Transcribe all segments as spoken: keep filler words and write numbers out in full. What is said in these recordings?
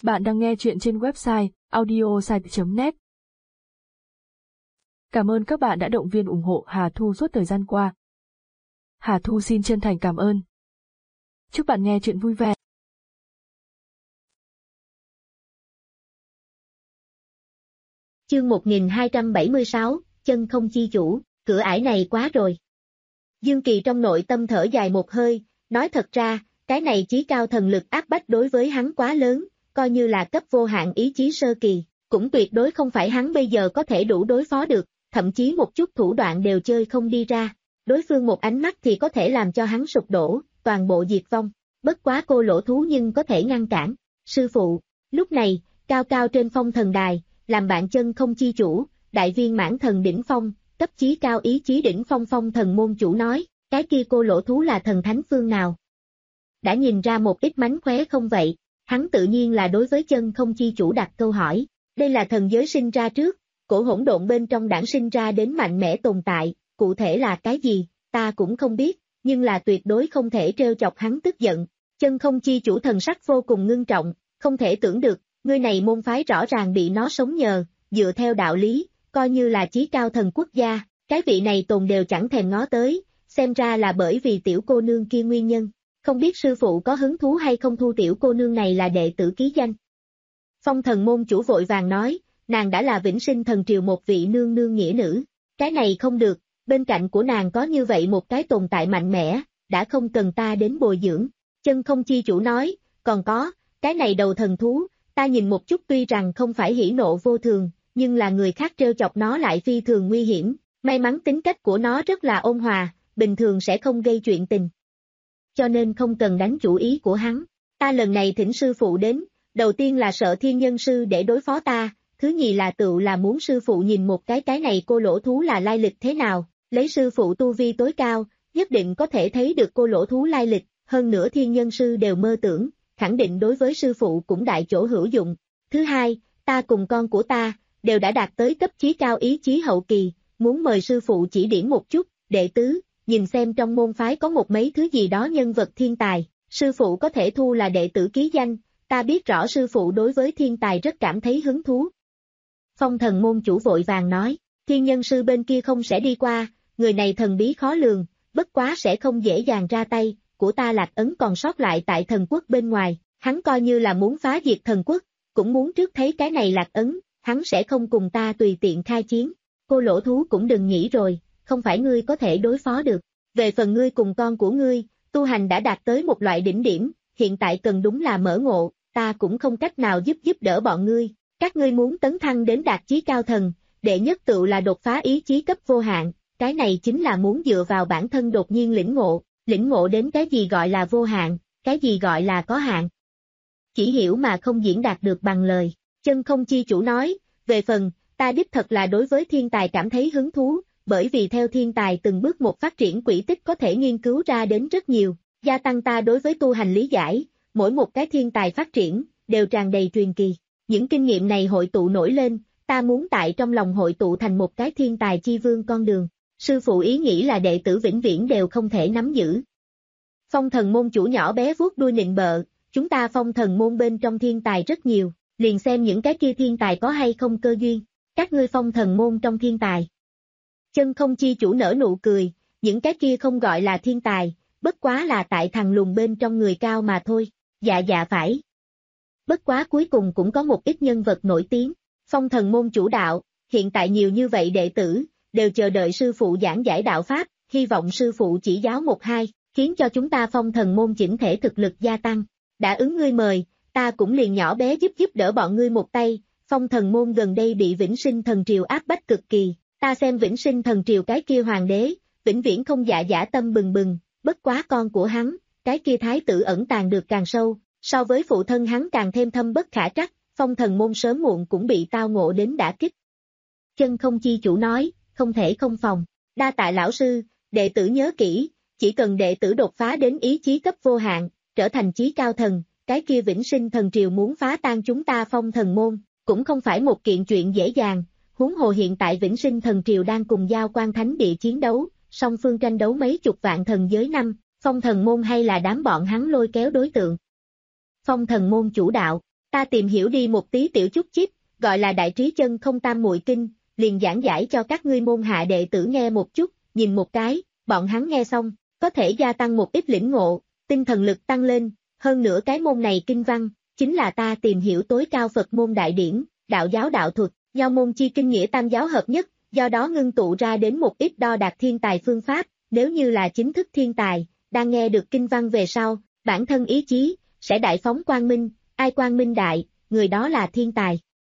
Bạn đang nghe chuyện trên website audiosite chấm net. Cảm ơn các bạn đã động viên ủng hộ Hà Thu suốt thời gian qua. Hà Thu xin chân thành cảm ơn. Chúc bạn nghe chuyện vui vẻ. Chương một nghìn hai trăm bảy mươi sáu, chân không chi chủ, cửa ải này quá rồi. Dương Kỳ trong nội tâm thở dài một hơi, nói thật ra, cái này chí cao thần lực áp bách đối với hắn quá lớn, coi như là cấp vô hạn ý chí sơ kỳ, cũng tuyệt đối không phải hắn bây giờ có thể đủ đối phó được, thậm chí một chút thủ đoạn đều chơi không đi ra. Đối phương một ánh mắt thì có thể làm cho hắn sụp đổ, toàn bộ diệt vong. Bất quá cô lỗ thú nhưng có thể ngăn cản. Sư phụ, lúc này, cao cao trên phong thần đài, làm bạn chân không chi chủ, đại viên mãn thần đỉnh phong, cấp chí cao ý chí đỉnh phong phong thần môn chủ nói, cái kia cô lỗ thú là thần thánh phương nào? Đã nhìn ra một ít mánh khóe không vậy? Hắn tự nhiên là đối với chân không chi chủ đặt câu hỏi, đây là thần giới sinh ra trước, cổ hỗn độn bên trong đản sinh ra đến mạnh mẽ tồn tại, cụ thể là cái gì, ta cũng không biết, nhưng là tuyệt đối không thể trêu chọc hắn tức giận. Chân không chi chủ thần sắc vô cùng ngưng trọng, không thể tưởng được, ngươi này môn phái rõ ràng bị nó sống nhờ, dựa theo đạo lý, coi như là chí cao thần quốc gia, cái vị này tồn đều chẳng thèm ngó tới, xem ra là bởi vì tiểu cô nương kia nguyên nhân. Không biết sư phụ có hứng thú hay không thu tiểu cô nương này là đệ tử ký danh. Phong thần môn chủ vội vàng nói, nàng đã là vĩnh sinh thần triều một vị nương nương nghĩa nữ. Cái này không được, bên cạnh của nàng có như vậy một cái tồn tại mạnh mẽ, đã không cần ta đến bồi dưỡng. Chân không chi chủ nói, còn có, cái này đầu thần thú, ta nhìn một chút tuy rằng không phải hỉ nộ vô thường, nhưng là người khác trêu chọc nó lại phi thường nguy hiểm, may mắn tính cách của nó rất là ôn hòa, bình thường sẽ không gây chuyện tình. Cho nên không cần đánh chủ ý của hắn. Ta lần này thỉnh sư phụ đến, đầu tiên là sợ thiên nhân sư để đối phó ta, thứ nhì là tựu là muốn sư phụ nhìn một cái cái này cô lỗ thú là lai lịch thế nào, lấy sư phụ tu vi tối cao, nhất định có thể thấy được cô lỗ thú lai lịch, hơn nữa thiên nhân sư đều mơ tưởng, khẳng định đối với sư phụ cũng đại chỗ hữu dụng. Thứ hai, ta cùng con của ta, đều đã đạt tới cấp chí cao ý chí hậu kỳ, muốn mời sư phụ chỉ điểm một chút. Đệ tứ, nhìn xem trong môn phái có một mấy thứ gì đó nhân vật thiên tài, sư phụ có thể thu là đệ tử ký danh, ta biết rõ sư phụ đối với thiên tài rất cảm thấy hứng thú. Phong thần môn chủ vội vàng nói, thiên nhân sư bên kia không sẽ đi qua, người này thần bí khó lường, bất quá sẽ không dễ dàng ra tay, của ta Lạc Ấn còn sót lại tại thần quốc bên ngoài, hắn coi như là muốn phá diệt thần quốc, cũng muốn trước thấy cái này Lạc Ấn, hắn sẽ không cùng ta tùy tiện khai chiến. Cô lỗ thú cũng đừng nghĩ rồi, không phải ngươi có thể đối phó được. Về phần ngươi cùng con của ngươi, tu hành đã đạt tới một loại đỉnh điểm, hiện tại cần đúng là mở ngộ, ta cũng không cách nào giúp giúp đỡ bọn ngươi. Các ngươi muốn tấn thăng đến đạt chí cao thần, đệ nhất tựu là đột phá ý chí cấp vô hạn, cái này chính là muốn dựa vào bản thân đột nhiên lĩnh ngộ, lĩnh ngộ đến cái gì gọi là vô hạn, cái gì gọi là có hạn. Chỉ hiểu mà không diễn đạt được bằng lời. Chân không chi chủ nói, về phần, ta đích thật là đối với thiên tài cảm thấy hứng thú, bởi vì theo thiên tài từng bước một phát triển quỹ tích có thể nghiên cứu ra đến rất nhiều, gia tăng ta đối với tu hành lý giải, mỗi một cái thiên tài phát triển, đều tràn đầy truyền kỳ. Những kinh nghiệm này hội tụ nổi lên, ta muốn tại trong lòng hội tụ thành một cái thiên tài chi vương con đường. Sư phụ ý nghĩ là đệ tử vĩnh viễn đều không thể nắm giữ. Phong thần môn chủ nhỏ bé vuốt đuôi nịnh bợ, chúng ta phong thần môn bên trong thiên tài rất nhiều, liền xem những cái kia thiên tài có hay không cơ duyên, các ngươi phong thần môn trong thiên tài. Chân không chi chủ nở nụ cười, những cái kia không gọi là thiên tài, bất quá là tại thằng lùn bên trong người cao mà thôi, dạ dạ phải. Bất quá cuối cùng cũng có một ít nhân vật nổi tiếng, phong thần môn chủ đạo, hiện tại nhiều như vậy đệ tử, đều chờ đợi sư phụ giảng giải đạo Pháp, hy vọng sư phụ chỉ giáo một hai, khiến cho chúng ta phong thần môn chỉnh thể thực lực gia tăng. Đã ứng ngươi mời, ta cũng liền nhỏ bé giúp giúp đỡ bọn ngươi một tay, phong thần môn gần đây bị vĩnh sinh thần triều áp bách cực kỳ. Ta xem vĩnh sinh thần triều cái kia hoàng đế, vĩnh viễn không dạ dã tâm bừng bừng, bất quá con của hắn, cái kia thái tử ẩn tàng được càng sâu, so với phụ thân hắn càng thêm thâm bất khả trắc, phong thần môn sớm muộn cũng bị tao ngộ đến đả kích. Chân không chi chủ nói, không thể không phòng, đa tạ lão sư, đệ tử nhớ kỹ, chỉ cần đệ tử đột phá đến ý chí cấp vô hạn, trở thành chí cao thần, cái kia vĩnh sinh thần triều muốn phá tan chúng ta phong thần môn, cũng không phải một kiện chuyện dễ dàng. Huống hồ hiện tại vĩnh sinh thần triều đang cùng Giao Quan Thánh Địa chiến đấu, song phương tranh đấu mấy chục vạn thần giới năm, phong thần môn hay là đám bọn hắn lôi kéo đối tượng. Phong thần môn chủ đạo, Ta tìm hiểu đi một tí tiểu chút chip, gọi là đại trí chân không tam muội kinh, liền giảng giải cho các ngươi môn hạ đệ tử nghe một chút, nhìn một cái, bọn hắn nghe xong, có thể gia tăng một ít lĩnh ngộ, tinh thần lực tăng lên, hơn nữa cái môn này kinh văn, chính là ta tìm hiểu tối cao Phật môn đại điển, đạo giáo đạo thuật, nho môn chi kinh nghĩa tam giáo hợp nhất, do đó ngưng tụ ra đến một ít đo đạt thiên tài phương pháp, nếu như là chính thức thiên tài, đang nghe được kinh văn về sau, bản thân ý chí, sẽ đại phóng quang minh, ai quang minh đại, người đó là thiên tài.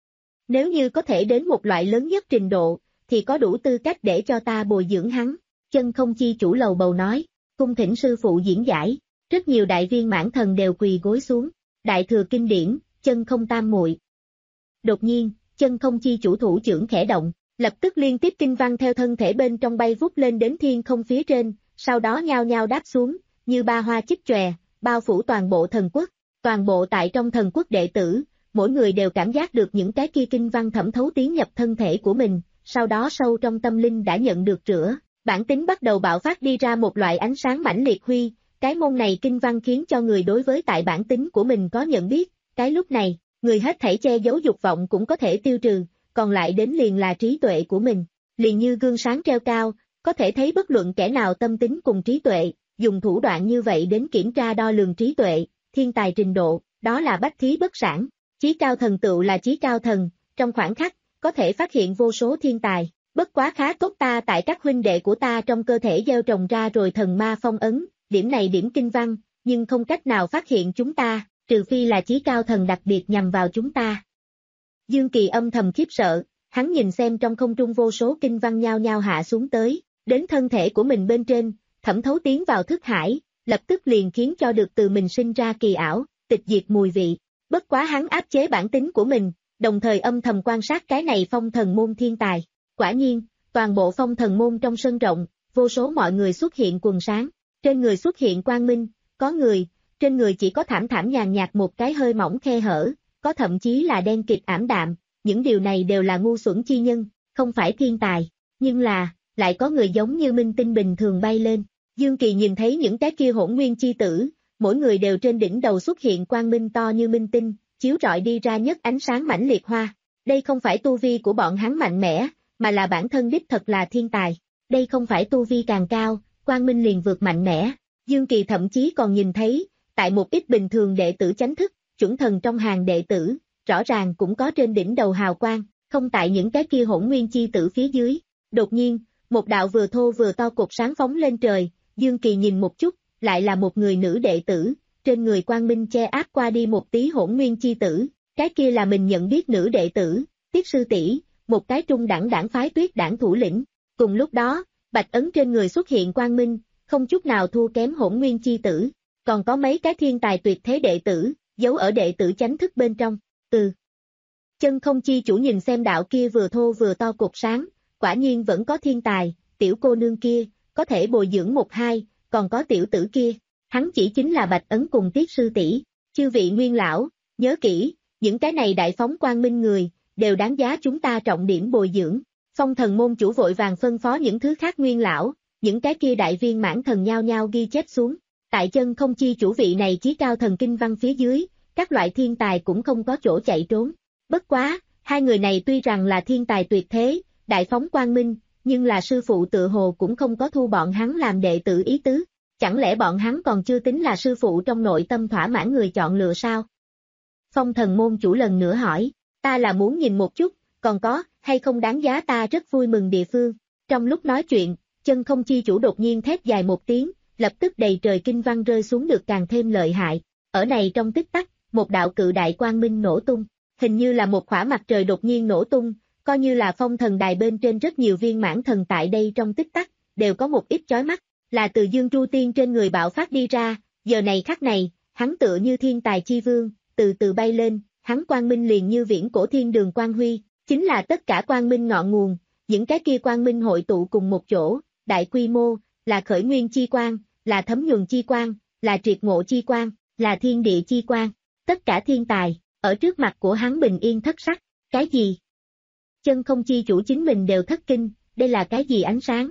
Nếu như có thể đến một loại lớn nhất trình độ, thì có đủ tư cách để cho ta bồi dưỡng hắn, chân không chi chủ lầu bầu nói, cung thỉnh sư phụ diễn giải, rất nhiều đại viên mãn thần đều quỳ gối xuống, đại thừa kinh điển, chân không tam muội. Đột nhiên, chân không chi chủ thủ trưởng khẽ động, lập tức liên tiếp kinh văn theo thân thể bên trong bay vút lên đến thiên không phía trên, sau đó nhao nhao đáp xuống, như ba hoa chích chòe, bao phủ toàn bộ thần quốc, toàn bộ tại trong thần quốc đệ tử, mỗi người đều cảm giác được những cái kia kinh văn thẩm thấu tiến nhập thân thể của mình, sau đó sâu trong tâm linh đã nhận được rửa, bản tính bắt đầu bạo phát đi ra một loại ánh sáng mãnh liệt huy, cái môn này kinh văn khiến cho người đối với tại bản tính của mình có nhận biết, cái lúc này, người hết thảy che giấu dục vọng cũng có thể tiêu trừ, còn lại đến liền là trí tuệ của mình, liền như gương sáng treo cao, có thể thấy bất luận kẻ nào tâm tính cùng trí tuệ, dùng thủ đoạn như vậy đến kiểm tra đo lường trí tuệ, thiên tài trình độ, đó là bách thí bất sản, chí cao thần tựu là chí cao thần, trong khoảng khắc, có thể phát hiện vô số thiên tài, bất quá khá tốt ta tại các huynh đệ của ta trong cơ thể gieo trồng ra rồi thần ma phong ấn, điểm này điểm kinh văn, nhưng không cách nào phát hiện chúng ta, trừ phi là chí cao thần đặc biệt nhằm vào chúng ta. Dương Kỳ âm thầm khiếp sợ, hắn nhìn xem trong không trung vô số kinh văn nhao nhao hạ xuống tới, đến thân thể của mình bên trên, thẩm thấu tiến vào thức hải, lập tức liền khiến cho được từ mình sinh ra kỳ ảo, tịch diệt mùi vị. Bất quá hắn áp chế bản tính của mình, đồng thời âm thầm quan sát cái này phong thần môn thiên tài. Quả nhiên, toàn bộ phong thần môn trong sân rộng, vô số mọi người xuất hiện quần sáng, trên người xuất hiện quang minh, có người, trên người chỉ có thảm thảm nhàn nhạt một cái hơi mỏng khe hở, có thậm chí là đen kịt ảm đạm, những điều này đều là ngu xuẩn chi nhân, không phải thiên tài, nhưng là, lại có người giống như minh tinh bình thường bay lên. Dương Kỳ nhìn thấy những cái kia hỗn nguyên chi tử, mỗi người đều trên đỉnh đầu xuất hiện quang minh to như minh tinh, chiếu rọi đi ra nhất ánh sáng mãnh liệt hoa. Đây không phải tu vi của bọn hắn mạnh mẽ, mà là bản thân đích thật là thiên tài. Đây không phải tu vi càng cao, quang minh liền vượt mạnh mẽ. Dương Kỳ thậm chí còn nhìn thấy, tại một ít bình thường đệ tử chánh thức, chuẩn thần trong hàng đệ tử, rõ ràng cũng có trên đỉnh đầu hào quang, không tại những cái kia hỗn nguyên chi tử phía dưới. Đột nhiên, một đạo vừa thô vừa to cột sáng phóng lên trời, Dương Kỳ nhìn một chút, lại là một người nữ đệ tử, trên người quang minh che áp qua đi một tí hỗn nguyên chi tử, cái kia là mình nhận biết nữ đệ tử, Tiết sư tỷ, một cái trung đẳng đảng phái Tuyết đảng thủ lĩnh. Cùng lúc đó, bạch ấn trên người xuất hiện quang minh, không chút nào thua kém hỗn nguyên chi tử, còn có mấy cái thiên tài tuyệt thế đệ tử, giấu ở đệ tử chánh thức bên trong. Ừ. Chân không chi chủ nhìn xem đạo kia vừa thô vừa to cột sáng, quả nhiên vẫn có thiên tài, tiểu cô nương kia, có thể bồi dưỡng một hai, còn có tiểu tử kia, hắn chỉ chính là bạch ấn cùng Tiết sư tỷ. Chư vị nguyên lão, nhớ kỹ, những cái này đại phóng quang minh người, đều đáng giá chúng ta trọng điểm bồi dưỡng. Phong thần môn chủ vội vàng phân phó những thứ khác nguyên lão, những cái kia đại viên mãn thần nhao nhao ghi chép xuống. Tại chân không chi chủ vị này chí cao thần kinh văn phía dưới, các loại thiên tài cũng không có chỗ chạy trốn. Bất quá, hai người này tuy rằng là thiên tài tuyệt thế, đại phóng quang minh, nhưng là sư phụ tự hồ cũng không có thu bọn hắn làm đệ tử ý tứ. Chẳng lẽ bọn hắn còn chưa tính là sư phụ trong nội tâm thỏa mãn người chọn lựa sao? Phong thần môn chủ lần nữa hỏi, ta là muốn nhìn một chút, còn có, hay không đáng giá ta rất vui mừng địa phương. Trong lúc nói chuyện, chân không chi chủ đột nhiên thét dài một tiếng, lập tức đầy trời kinh văn rơi xuống được càng thêm lợi hại. Ở này trong tích tắc, một đạo cự đại quang minh nổ tung, hình như là một khỏa mặt trời đột nhiên nổ tung, coi như là phong thần đài bên trên rất nhiều viên mãn thần tại đây trong tích tắc, đều có một ít chói mắt, là từ Dương Tru Tiên trên người bạo phát đi ra, giờ này khắc này, hắn tựa như thiên tài chi vương, từ từ bay lên, hắn quang minh liền như viễn cổ thiên đường quang huy, chính là tất cả quang minh ngọn nguồn, những cái kia quang minh hội tụ cùng một chỗ, đại quy mô, là khởi nguyên chi quang, là thấm nhuần chi quang, là triệt ngộ chi quang, là thiên địa chi quang, tất cả thiên tài, ở trước mặt của hắn bình yên thất sắc, cái gì? Chân không chi chủ chính mình đều thất kinh, đây là cái gì ánh sáng?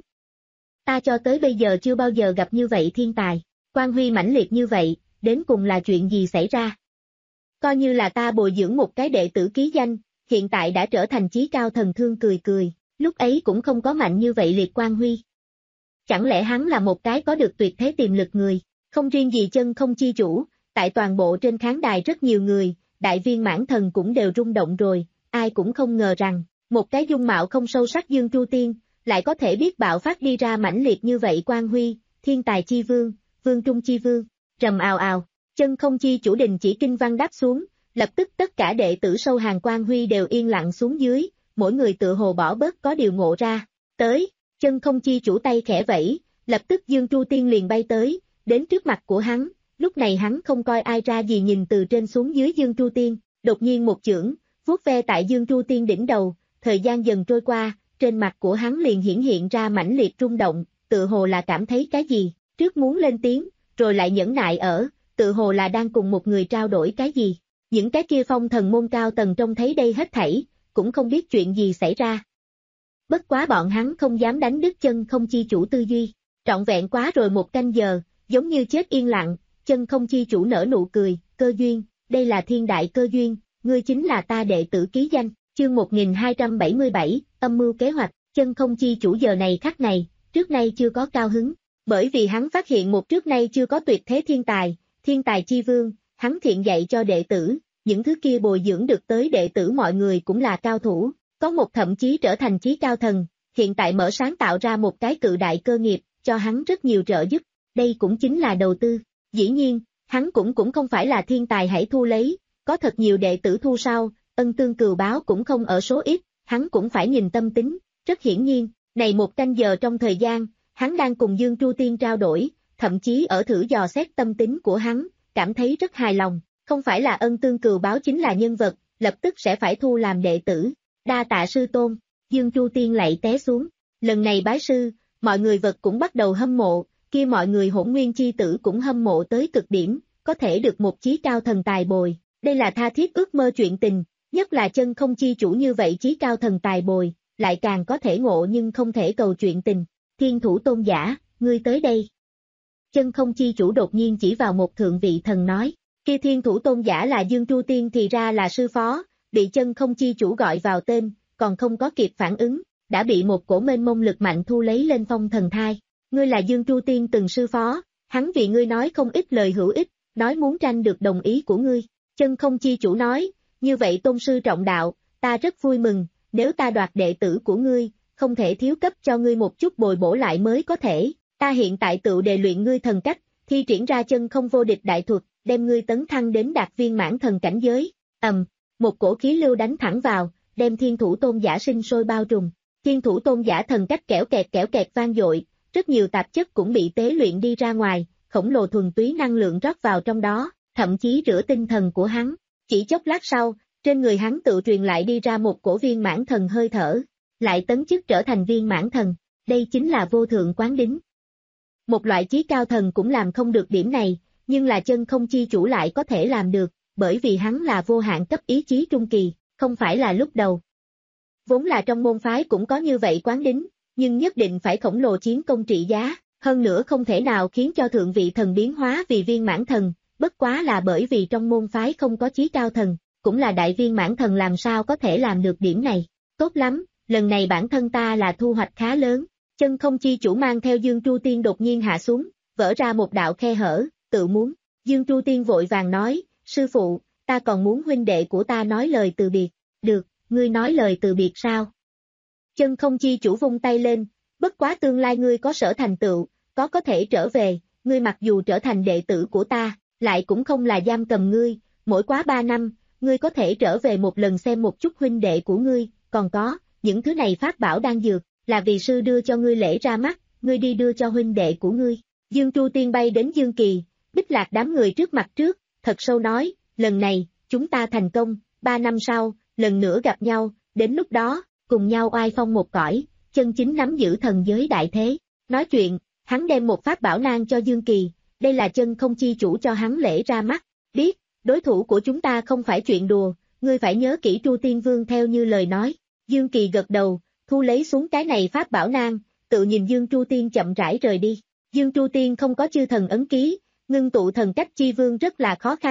Ta cho tới bây giờ chưa bao giờ gặp như vậy thiên tài, quang huy mãnh liệt như vậy, đến cùng là chuyện gì xảy ra? coi như là ta bồi dưỡng một cái đệ tử ký danh, hiện tại đã trở thành chí cao thần Thương cười cười, lúc ấy cũng không có mạnh như vậy liệt quang huy. Chẳng lẽ hắn là một cái có được tuyệt thế tiềm lực người, không riêng gì chân không chi chủ, tại toàn bộ trên khán đài rất nhiều người, đại viên mãn thần cũng đều rung động rồi, ai cũng không ngờ rằng, một cái dung mạo không sâu sắc Dương Tru Tiên, lại có thể biết bạo phát đi ra mãnh liệt như vậy quang huy, thiên tài chi vương, vương trung chi vương, rầm ào ào, chân không chi chủ đình chỉ kinh văn đáp xuống, lập tức tất cả đệ tử sâu hàng quang huy đều yên lặng xuống dưới, mỗi người tự hồ bỏ bớt có điều ngộ ra, tới, chân không chi chủ tay khẽ vẫy, lập tức Dương Tru Tiên liền bay tới, đến trước mặt của hắn, lúc này hắn không coi ai ra gì nhìn từ trên xuống dưới Dương Tru Tiên, đột nhiên một chưởng, vuốt ve tại Dương Tru Tiên đỉnh đầu, thời gian dần trôi qua, trên mặt của hắn liền hiển hiện ra mãnh liệt rung động, tự hồ là cảm thấy cái gì, trước muốn lên tiếng, rồi lại nhẫn nại ở, tự hồ là đang cùng một người trao đổi cái gì. Những cái kia phong thần môn cao tầng trông thấy đây hết thảy, cũng không biết chuyện gì xảy ra. Bất quá bọn hắn không dám đánh đứt chân không chi chủ tư duy, trọn vẹn quá rồi một canh giờ, giống như chết yên lặng, chân không chi chủ nở nụ cười, cơ duyên, đây là thiên đại cơ duyên, ngươi chính là ta đệ tử ký danh, chương một nghìn hai trăm bảy mươi bảy, âm mưu kế hoạch, chân không chi chủ giờ này khắc này, trước nay chưa có cao hứng, bởi vì hắn phát hiện một trước nay chưa có tuyệt thế thiên tài, thiên tài chi vương, hắn thiện dạy cho đệ tử, những thứ kia bồi dưỡng được tới đệ tử mọi người cũng là cao thủ, có một thậm chí trở thành chí cao thần, hiện tại mở sáng tạo ra một cái cự đại cơ nghiệp, cho hắn rất nhiều trợ giúp, đây cũng chính là đầu tư, dĩ nhiên, hắn cũng cũng không phải là thiên tài hãy thu lấy, có thật nhiều đệ tử thu sau, ân tương cừu báo cũng không ở số ít, hắn cũng phải nhìn tâm tính, rất hiển nhiên, này một canh giờ trong thời gian, hắn đang cùng Dương Tru Tiên trao đổi, thậm chí ở thử dò xét tâm tính của hắn, cảm thấy rất hài lòng, không phải là ân tương cừu báo chính là nhân vật, lập tức sẽ phải thu làm đệ tử, đa tạ sư tôn, Dương Tru Tiên lạy té xuống, lần này bái sư, mọi người vật cũng bắt đầu hâm mộ, kia mọi người Hỗn Nguyên chi tử cũng hâm mộ tới cực điểm, có thể được một chí cao thần tài bồi, đây là tha thiết ước mơ chuyện tình, nhất là chân không chi chủ như vậy chí cao thần tài bồi, lại càng có thể ngộ nhưng không thể cầu chuyện tình, Thiên Thủ Tôn giả, ngươi tới đây. Chân không chi chủ đột nhiên chỉ vào một thượng vị thần nói, kia Thiên Thủ Tôn giả là Dương Tru Tiên thì ra là sư phó, bị chân không chi chủ gọi vào tên, còn không có kịp phản ứng, đã bị một cổ mênh mông lực mạnh thu lấy lên phong thần thai. Ngươi là Dương Tru Tiên từng sư phó, hắn vì ngươi nói không ít lời hữu ích, nói muốn tranh được đồng ý của ngươi. Chân không chi chủ nói, như vậy tôn sư trọng đạo, ta rất vui mừng, nếu ta đoạt đệ tử của ngươi, không thể thiếu cấp cho ngươi một chút bồi bổ lại mới có thể, ta hiện tại tự đề luyện ngươi thần cách, thi triển ra chân không vô địch đại thuật, đem ngươi tấn thăng đến đạt viên mãn thần cảnh giới, ầm, một cổ khí lưu đánh thẳng vào, đem Thiên Thủ Tôn giả sinh sôi bao trùm, Thiên Thủ Tôn giả thần cách kẽo kẹt kẽo kẹt vang dội, rất nhiều tạp chất cũng bị tế luyện đi ra ngoài, khổng lồ thuần túy năng lượng rót vào trong đó, thậm chí rửa tinh thần của hắn, chỉ chốc lát sau, trên người hắn tự truyền lại đi ra một cổ viên mãn thần hơi thở, lại tấn chức trở thành viên mãn thần, đây chính là vô thượng quán đính. Một loại chí cao thần cũng làm không được điểm này, nhưng là chân không chi chủ lại có thể làm được, bởi vì hắn là vô hạn cấp ý chí trung kỳ, không phải là lúc đầu. Vốn là trong môn phái cũng có như vậy quán đính, nhưng nhất định phải khổng lồ chiến công trị giá, hơn nữa không thể nào khiến cho thượng vị thần biến hóa vì viên mãn thần, bất quá là bởi vì trong môn phái không có chí cao thần, cũng là đại viên mãn thần làm sao có thể làm được điểm này. Tốt lắm, lần này bản thân ta là thu hoạch khá lớn, chân không chi chủ mang theo Dương Tru Tiên đột nhiên hạ xuống, vỡ ra một đạo khe hở, tự muốn. Dương Tru Tiên vội vàng nói, sư phụ, ta còn muốn huynh đệ của ta nói lời từ biệt, được, ngươi nói lời từ biệt sao? Chân không chi chủ vung tay lên, bất quá tương lai ngươi có sở thành tựu, có có thể trở về, ngươi mặc dù trở thành đệ tử của ta, lại cũng không là giam cầm ngươi, mỗi quá ba năm, ngươi có thể trở về một lần xem một chút huynh đệ của ngươi, còn có, những thứ này pháp bảo đang dược, là vì sư đưa cho ngươi lễ ra mắt, ngươi đi đưa cho huynh đệ của ngươi. Dương Tru Tiên bay đến Dương Kỳ, Bích Lạc đám người trước mặt trước, thật sâu nói, lần này, chúng ta thành công, ba năm sau, lần nữa gặp nhau, đến lúc đó, cùng nhau oai phong một cõi, chân chính nắm giữ thần giới đại thế. Nói chuyện, hắn đem một pháp bảo nang cho Dương Kỳ, đây là chân không chi chủ cho hắn lễ ra mắt, biết, đối thủ của chúng ta không phải chuyện đùa, ngươi phải nhớ kỹ Tru Tiên Vương theo như lời nói. Dương Kỳ gật đầu, thu lấy xuống cái này pháp bảo nang, tự nhìn Dương Tru Tiên chậm rãi rời đi. Dương Tru Tiên không có chư thần ấn ký, ngưng tụ thần cách chi vương rất là khó khăn,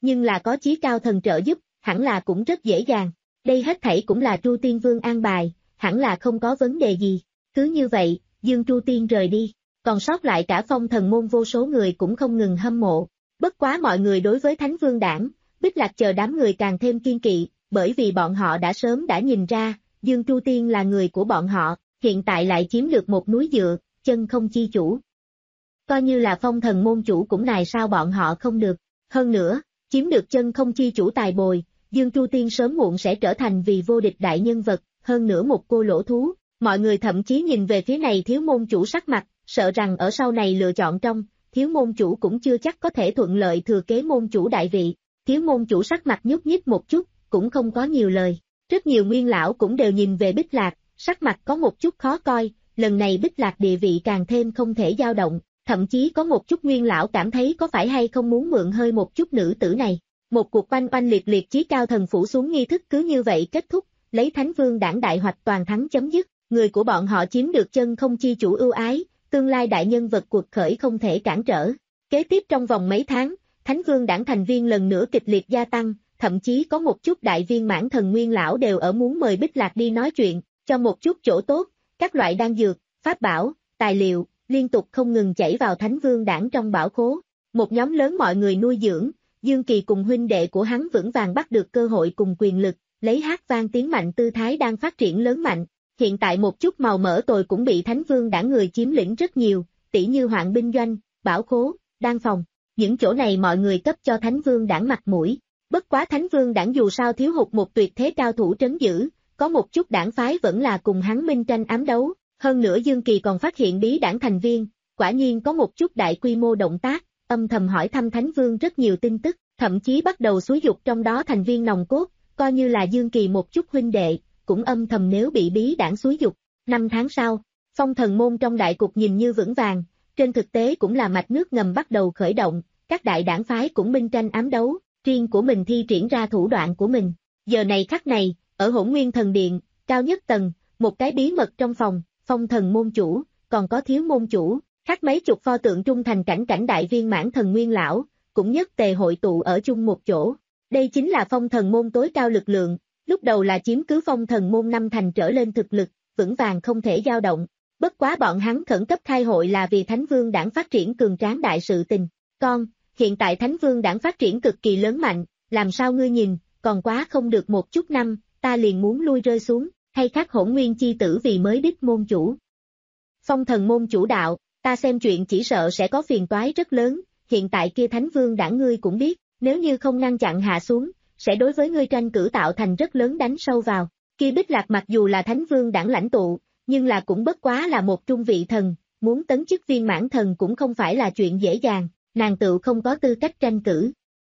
nhưng là có chí cao thần trợ giúp, hẳn là cũng rất dễ dàng. Đây hết thảy cũng là Tru Tiên Vương an bài, hẳn là không có vấn đề gì. Cứ như vậy, Dương Tru Tiên rời đi, còn sót lại cả Phong Thần môn vô số người cũng không ngừng hâm mộ. Bất quá mọi người đối với Thánh Vương Đảng, Bích Lạc chờ đám người càng thêm kiên kỵ, bởi vì bọn họ đã sớm đã nhìn ra, Dương Tru Tiên là người của bọn họ, hiện tại lại chiếm được một núi dựa, chân không chi chủ. Coi như là Phong Thần môn chủ cũng này sao bọn họ không được. Hơn nữa, chiếm được chân không chi chủ tài bồi, Dương Tru Tiên sớm muộn sẽ trở thành vì vô địch đại nhân vật, hơn nữa một cô lỗ thú. Mọi người thậm chí nhìn về phía này thiếu môn chủ sắc mặt, sợ rằng ở sau này lựa chọn trong, thiếu môn chủ cũng chưa chắc có thể thuận lợi thừa kế môn chủ đại vị. Thiếu môn chủ sắc mặt nhúc nhích một chút, cũng không có nhiều lời. Rất nhiều nguyên lão cũng đều nhìn về Bích Lạc, sắc mặt có một chút khó coi, lần này Bích Lạc địa vị càng thêm không thể dao động, thậm chí có một chút nguyên lão cảm thấy có phải hay không muốn mượn hơi một chút nữ tử này. Một cuộc oanh oanh liệt liệt chí cao thần phủ xuống nghi thức cứ như vậy kết thúc, lấy Thánh Vương Đảng đại hoạch toàn thắng chấm dứt, người của bọn họ chiếm được chân không chi chủ ưu ái, tương lai đại nhân vật cuộc khởi không thể cản trở. Kế tiếp trong vòng mấy tháng, Thánh Vương Đảng thành viên lần nữa kịch liệt gia tăng, thậm chí có một chút đại viên mãn thần nguyên lão đều ở muốn mời Bích Lạc đi nói chuyện, cho một chút chỗ tốt, các loại đan dược, pháp bảo, tài liệu, liên tục không ngừng chảy vào Thánh Vương Đảng trong bảo khố. Một nhóm lớn mọi người nuôi dưỡng, Dương Kỳ cùng huynh đệ của hắn vững vàng bắt được cơ hội cùng quyền lực, lấy hát vang tiếng mạnh tư thái đang phát triển lớn mạnh. Hiện tại một chút màu mỡ tồi cũng bị Thánh Vương Đảng người chiếm lĩnh rất nhiều, tỉ như hoạn binh doanh, bảo khố, đan phòng. Những chỗ này mọi người cấp cho Thánh Vương Đảng mặt mũi. Bất quá Thánh Vương Đảng dù sao thiếu hụt một tuyệt thế cao thủ trấn giữ, có một chút đảng phái vẫn là cùng hắn minh tranh ám đấu. Hơn nữa Dương Kỳ còn phát hiện bí đảng thành viên, quả nhiên có một chút đại quy mô động tác, âm thầm hỏi thăm Thánh Vương rất nhiều tin tức, thậm chí bắt đầu xúi dục trong đó thành viên nòng cốt, coi như là Dương Kỳ một chút huynh đệ, cũng âm thầm nếu bị bí đảng xúi dục. Năm tháng sau, Phong Thần môn trong đại cục nhìn như vững vàng, trên thực tế cũng là mạch nước ngầm bắt đầu khởi động, các đại đảng phái cũng minh tranh ám đấu, riêng của mình thi triển ra thủ đoạn của mình. Giờ này khắc này, ở Hỗn Nguyên Thần Điện, cao nhất tầng, một cái bí mật trong phòng, Phong Thần môn chủ, còn có thiếu môn chủ, khác mấy chục pho tượng trung thành cảnh cảnh đại viên mãn thần nguyên lão, cũng nhất tề hội tụ ở chung một chỗ. Đây chính là Phong Thần môn tối cao lực lượng, lúc đầu là chiếm cứ Phong Thần môn năm thành trở lên thực lực, vững vàng không thể dao động. Bất quá bọn hắn khẩn cấp khai hội là vì Thánh Vương Đảng phát triển cường tráng đại sự tình. Con, hiện tại Thánh Vương Đảng phát triển cực kỳ lớn mạnh, làm sao ngươi nhìn, còn quá không được một chút năm, ta liền muốn lui rơi xuống, hay khác Hỗn Nguyên chi tử vì mới đích môn chủ. Phong Thần môn chủ đạo, ta xem chuyện chỉ sợ sẽ có phiền toái rất lớn, hiện tại kia Thánh Vương Đảng ngươi cũng biết, nếu như không ngăn chặn hạ xuống, sẽ đối với ngươi tranh cử tạo thành rất lớn đánh sâu vào. Kia Bích Lạc mặc dù là Thánh Vương Đảng lãnh tụ, nhưng là cũng bất quá là một trung vị thần, muốn tấn chức viên mãn thần cũng không phải là chuyện dễ dàng, nàng tự không có tư cách tranh cử.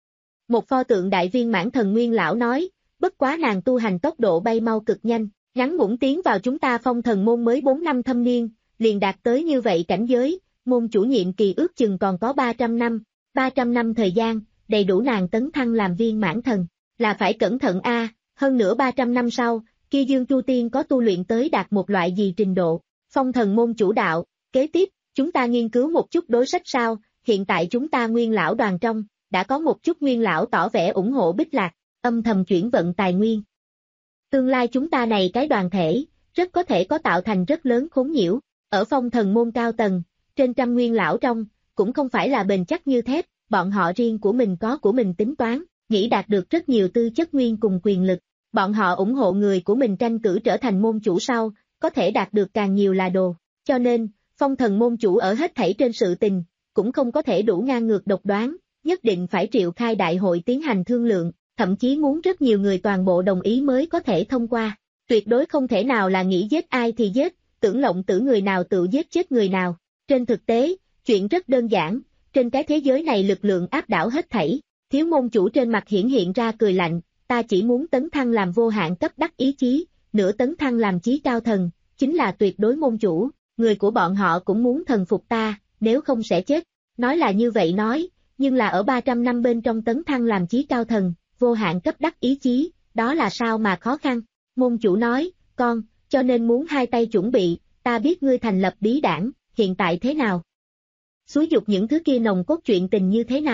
Một pho tượng đại viên mãn thần nguyên lão nói, bất quá nàng tu hành tốc độ bay mau cực nhanh, ngắn ngủn tiến vào chúng ta Phong Thần môn mới bốn năm thâm niên, liền đạt tới như vậy cảnh giới, môn chủ nhiệm kỳ ước chừng còn có ba trăm năm, ba trăm năm thời gian, đầy đủ nàng tấn thăng làm viên mãn thần, là phải cẩn thận a, hơn nữa ba trăm năm sau, kia Dương Tru Tiên có tu luyện tới đạt một loại gì trình độ. Phong Thần môn chủ đạo, kế tiếp, chúng ta nghiên cứu một chút đối sách sao, hiện tại chúng ta nguyên lão đoàn trong, đã có một chút nguyên lão tỏ vẻ ủng hộ Bích Lạc, âm thầm chuyển vận tài nguyên. Tương lai chúng ta này cái đoàn thể, rất có thể có tạo thành rất lớn khốn nhiễu, ở Phong Thần môn cao tầng, trên trăm nguyên lão trong, cũng không phải là bền chắc như thép, bọn họ riêng của mình có của mình tính toán, nghĩ đạt được rất nhiều tư chất nguyên cùng quyền lực, bọn họ ủng hộ người của mình tranh cử trở thành môn chủ sau, có thể đạt được càng nhiều là đồ, cho nên, Phong Thần môn chủ ở hết thảy trên sự tình, cũng không có thể đủ ngang ngược độc đoán, nhất định phải triệu khai đại hội tiến hành thương lượng, thậm chí muốn rất nhiều người toàn bộ đồng ý mới có thể thông qua, tuyệt đối không thể nào là nghĩ giết ai thì giết, tưởng lộng tử người nào tự giết chết người nào. Trên thực tế, chuyện rất đơn giản, trên cái thế giới này lực lượng áp đảo hết thảy, thiếu môn chủ trên mặt hiển hiện ra cười lạnh, ta chỉ muốn tấn thăng làm vô hạn cấp đắc ý chí, nửa tấn thăng làm chí cao thần, chính là tuyệt đối môn chủ, người của bọn họ cũng muốn thần phục ta, nếu không sẽ chết. Nói là như vậy nói, nhưng là ở ba trăm năm bên trong tấn thăng làm chí cao thần, vô hạn cấp đắc ý chí, đó là sao mà khó khăn. Môn chủ nói, con, cho nên muốn hai tay chuẩn bị, ta biết ngươi thành lập bí đảng, hiện tại thế nào? Xúi dục những thứ kia nồng cốt chuyện tình như thế nào?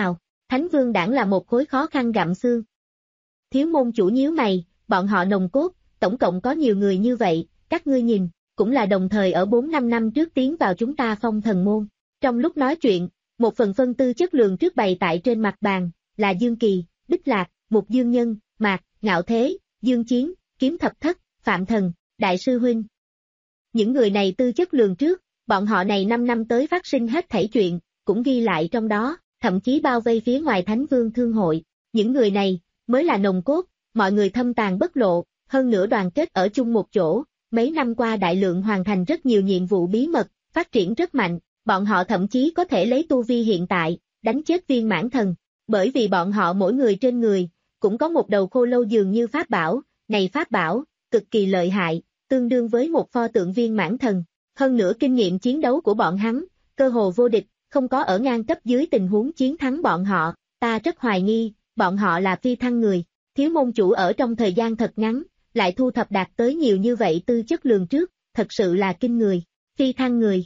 Thánh vương đảng là một khối khó khăn gặm xương. Thiếu môn chủ nhíu mày, bọn họ nồng cốt, tổng cộng có nhiều người như vậy, các ngươi nhìn, cũng là đồng thời ở bốn năm năm trước tiến vào chúng ta Phong Thần môn. Trong lúc nói chuyện, một phần phân tư chất lượng trước bày tại trên mặt bàn, là Dương Kỳ, Bích Lạc, Mục Dương Nhân, Mạc, Ngạo Thế, Dương Chiến, Kiếm Thập Thất, Phạm Thần, Đại sư huynh. Những người này tư chất lượng trước, bọn họ này năm năm tới phát sinh hết thảy chuyện, cũng ghi lại trong đó, thậm chí bao vây phía ngoài Thánh Vương Thương hội. Những người này, mới là nồng cốt, mọi người thâm tàng bất lộ, hơn nữa đoàn kết ở chung một chỗ, mấy năm qua đại lượng hoàn thành rất nhiều nhiệm vụ bí mật, phát triển rất mạnh, bọn họ thậm chí có thể lấy tu vi hiện tại, đánh chết viên mãn thần, bởi vì bọn họ mỗi người trên người, cũng có một đầu khô lâu dường như pháp bảo, này pháp bảo, cực kỳ lợi hại, tương đương với một pho tượng viên mãn thần, hơn nữa kinh nghiệm chiến đấu của bọn hắn, cơ hồ vô địch, không có ở ngang cấp dưới tình huống chiến thắng bọn họ, ta rất hoài nghi, bọn họ là phi thăng người, thiếu môn chủ ở trong thời gian thật ngắn, lại thu thập đạt tới nhiều như vậy tư chất lường trước, thật sự là kinh người, phi thăng người.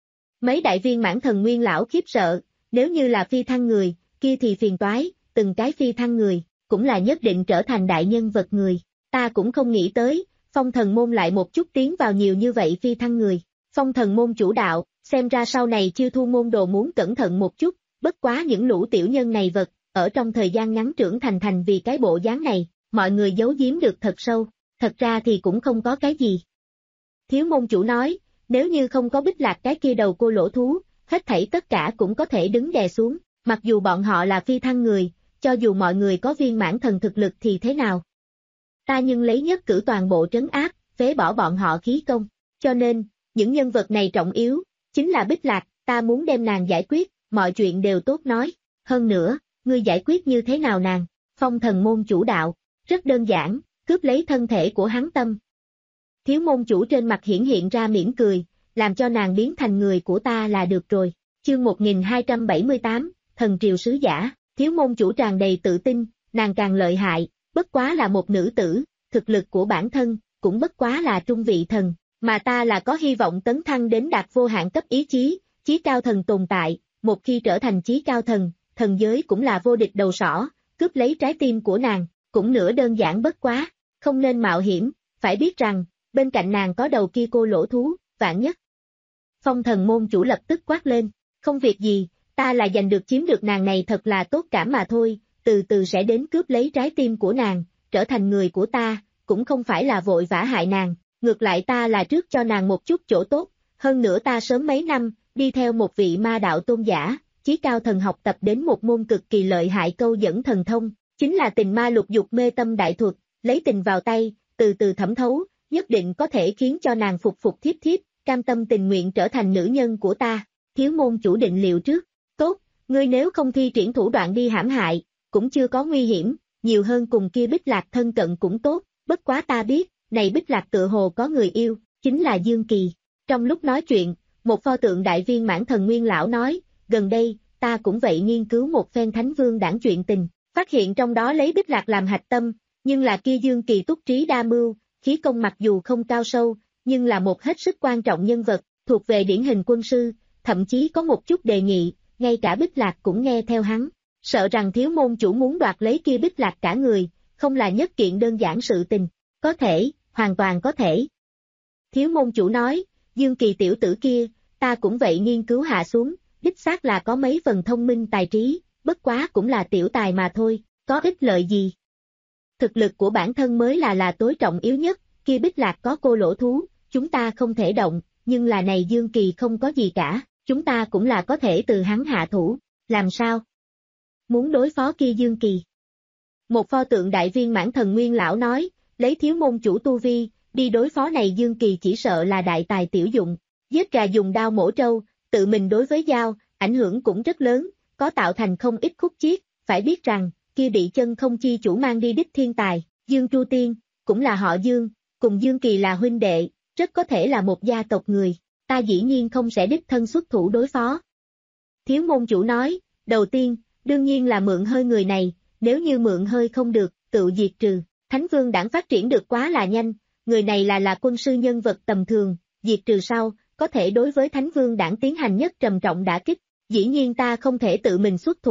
Mấy đại viên mãn thần nguyên lão khiếp sợ, nếu như là phi thăng người, kia thì phiền toái, từng cái phi thăng người, cũng là nhất định trở thành đại nhân vật người, ta cũng không nghĩ tới, Phong Thần môn lại một chút tiến vào nhiều như vậy phi thăng người, Phong Thần môn chủ đạo, xem ra sau này chiêu thu môn đồ muốn cẩn thận một chút, bất quá những lũ tiểu nhân này vật, ở trong thời gian ngắn trưởng thành thành vì cái bộ dáng này, mọi người giấu giếm được thật sâu, thật ra thì cũng không có cái gì. Thiếu môn chủ nói, nếu như không có Bích Lạc cái kia đầu cô lỗ thú, hết thảy tất cả cũng có thể đứng đè xuống, mặc dù bọn họ là phi thăng người, cho dù mọi người có viên mãn thần thực lực thì thế nào. Ta nhưng lấy nhất cử toàn bộ trấn áp, phế bỏ bọn họ khí công, cho nên, những nhân vật này trọng yếu, chính là Bích Lạc, ta muốn đem nàng giải quyết, mọi chuyện đều tốt nói, hơn nữa, ngươi giải quyết như thế nào nàng, Phong Thần môn chủ đạo, rất đơn giản, cướp lấy thân thể của hắn tâm. Thiếu môn chủ trên mặt hiển hiện ra mỉm cười, làm cho nàng biến thành người của ta là được rồi, chương một nghìn hai trăm bảy mươi tám, thần triều sứ giả, thiếu môn chủ tràn đầy tự tin, nàng càng lợi hại, bất quá là một nữ tử, thực lực của bản thân, cũng bất quá là trung vị thần, mà ta là có hy vọng tấn thăng đến đạt vô hạn cấp ý chí, chí cao thần tồn tại, một khi trở thành chí cao thần, thần giới cũng là vô địch đầu sỏ, cướp lấy trái tim của nàng, cũng nửa đơn giản bất quá, không nên mạo hiểm, phải biết rằng, bên cạnh nàng có đầu kia cô lỗ thú, vạn nhất. Phong Thần môn chủ lập tức quát lên, không việc gì, ta là giành được chiếm được nàng này thật là tốt cảm mà thôi, từ từ sẽ đến cướp lấy trái tim của nàng, trở thành người của ta, cũng không phải là vội vã hại nàng, ngược lại ta là trước cho nàng một chút chỗ tốt, hơn nữa ta sớm mấy năm, đi theo một vị ma đạo tôn giả, chí cao thần học tập đến một môn cực kỳ lợi hại câu dẫn thần thông, chính là tình ma lục dục mê tâm đại thuật, lấy tình vào tay, từ từ thẩm thấu, nhất định có thể khiến cho nàng phục phục thiếp thiếp, cam tâm tình nguyện trở thành nữ nhân của ta, thiếu môn chủ định liệu trước, tốt, ngươi nếu không thi triển thủ đoạn đi hãm hại, cũng chưa có nguy hiểm, nhiều hơn cùng kia Bích Lạc thân cận cũng tốt, bất quá ta biết, này Bích Lạc tựa hồ có người yêu, chính là Dương Kỳ. Trong lúc nói chuyện, một pho tượng đại viên mãn thần nguyên lão nói, gần đây, ta cũng vậy nghiên cứu một phen Thánh Vương đảng chuyện tình, phát hiện trong đó lấy Bích Lạc làm hạch tâm, nhưng là kia Dương Kỳ túc trí đa mưu, khí công mặc dù không cao sâu, nhưng là một hết sức quan trọng nhân vật, thuộc về điển hình quân sư, thậm chí có một chút đề nghị, ngay cả Bích Lạc cũng nghe theo hắn, sợ rằng thiếu môn chủ muốn đoạt lấy kia Bích Lạc cả người, không là nhất kiện đơn giản sự tình, có thể, hoàn toàn có thể. Thiếu môn chủ nói, Dương Kỳ tiểu tử kia, ta cũng vậy nghiên cứu hạ xuống, đích xác là có mấy phần thông minh tài trí, bất quá cũng là tiểu tài mà thôi, có ích lợi gì. Thực lực của bản thân mới là là tối trọng yếu nhất, kia Bích Lạc có cô lỗ thú, chúng ta không thể động, nhưng là này Dương Kỳ không có gì cả, chúng ta cũng là có thể từ hắn hạ thủ, làm sao? Muốn đối phó kia Dương Kỳ. Một pho tượng đại viên mãn thần nguyên lão nói, lấy thiếu môn chủ tu vi, đi đối phó này Dương Kỳ chỉ sợ là đại tài tiểu dụng, giết gà dùng đao mổ trâu, tự mình đối với dao, ảnh hưởng cũng rất lớn, có tạo thành không ít khúc chiết, phải biết rằng, kia bị chân không chi chủ mang đi đích thiên tài, Dương Tru Tiên, cũng là họ Dương, cùng Dương Kỳ là huynh đệ, rất có thể là một gia tộc người, ta dĩ nhiên không sẽ đích thân xuất thủ đối phó. Thiếu môn chủ nói, đầu tiên, đương nhiên là mượn hơi người này, nếu như mượn hơi không được, tự diệt trừ, Thánh Vương đảng phát triển được quá là nhanh, người này là là quân sư nhân vật tầm thường, diệt trừ sau, có thể đối với Thánh Vương đảng tiến hành nhất trầm trọng đả kích, dĩ nhiên ta không thể tự mình xuất thủ,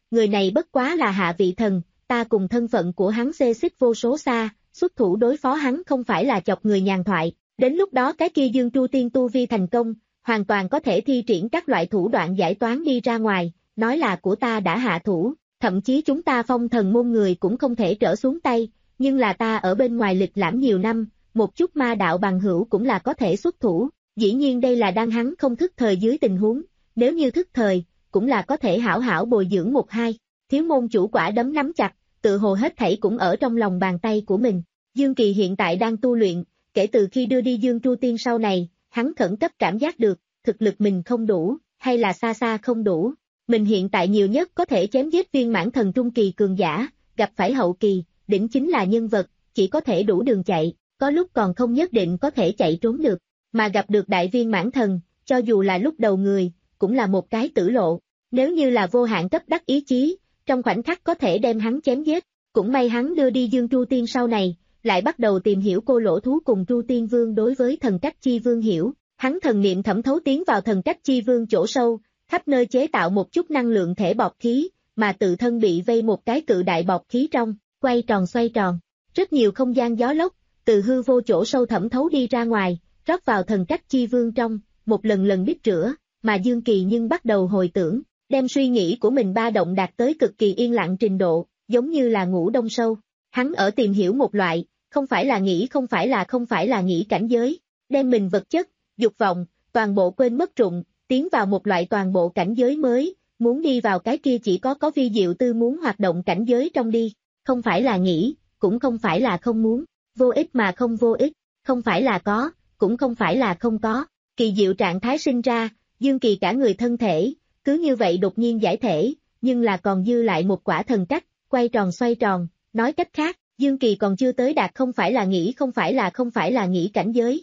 người này bất quá là hạ vị thần, ta cùng thân phận của hắn xê xích vô số xa, xuất thủ đối phó hắn không phải là chọc người nhàn thoại, đến lúc đó cái kia Dương Tru Tiên tu vi thành công, hoàn toàn có thể thi triển các loại thủ đoạn giải toán đi ra ngoài, nói là của ta đã hạ thủ, thậm chí chúng ta phong thần môn người cũng không thể trở xuống tay, nhưng là ta ở bên ngoài lịch lãm nhiều năm, một chút ma đạo bằng hữu cũng là có thể xuất thủ, dĩ nhiên đây là đang hắn không thức thời dưới tình huống, nếu như thức thời, cũng là có thể hảo hảo bồi dưỡng một hai, thiếu môn chủ quả đấm nắm chặt, tự hồ hết thảy cũng ở trong lòng bàn tay của mình, Dương Kỳ hiện tại đang tu luyện, kể từ khi đưa đi Dương Tru Tiên sau này, hắn khẩn cấp cảm giác được, thực lực mình không đủ, hay là xa xa không đủ, mình hiện tại nhiều nhất có thể chém giết viên mãn thần trung kỳ cường giả, gặp phải hậu kỳ, đỉnh chính là nhân vật, chỉ có thể đủ đường chạy, có lúc còn không nhất định có thể chạy trốn được, mà gặp được đại viên mãn thần, cho dù là lúc đầu người, cũng là một cái tử lộ, nếu như là vô hạn cấp đắc ý chí, trong khoảnh khắc có thể đem hắn chém giết, cũng may hắn đưa đi Dương Tru Tiên sau này, lại bắt đầu tìm hiểu cô lỗ thú cùng Tru Tiên Vương đối với thần cách chi vương hiểu, hắn thần niệm thẩm thấu tiến vào thần cách chi vương chỗ sâu, khắp nơi chế tạo một chút năng lượng thể bọt khí, mà tự thân bị vây một cái cự đại bọt khí trong, quay tròn xoay tròn, rất nhiều không gian gió lốc, từ hư vô chỗ sâu thẩm thấu đi ra ngoài, rót vào thần cách chi vương trong, một lần lần biết rửa, mà Dương Kỳ nhưng bắt đầu hồi tưởng, đem suy nghĩ của mình ba động đạt tới cực kỳ yên lặng trình độ, giống như là ngủ đông sâu, hắn ở tìm hiểu một loại, không phải là nghĩ không phải là không phải là nghĩ cảnh giới, đem mình vật chất, dục vọng, toàn bộ quên mất rụng, tiến vào một loại toàn bộ cảnh giới mới, muốn đi vào cái kia chỉ có có vi diệu tư muốn hoạt động cảnh giới trong đi, không phải là nghĩ, cũng không phải là không muốn, vô ích mà không vô ích, không phải là có, cũng không phải là không có, kỳ diệu trạng thái sinh ra, Dương Kỳ cả người thân thể, cứ như vậy đột nhiên giải thể, nhưng là còn dư lại một quả thần cách, quay tròn xoay tròn, nói cách khác, Dương Kỳ còn chưa tới đạt không phải là nghĩ không phải là không phải là nghĩ cảnh giới.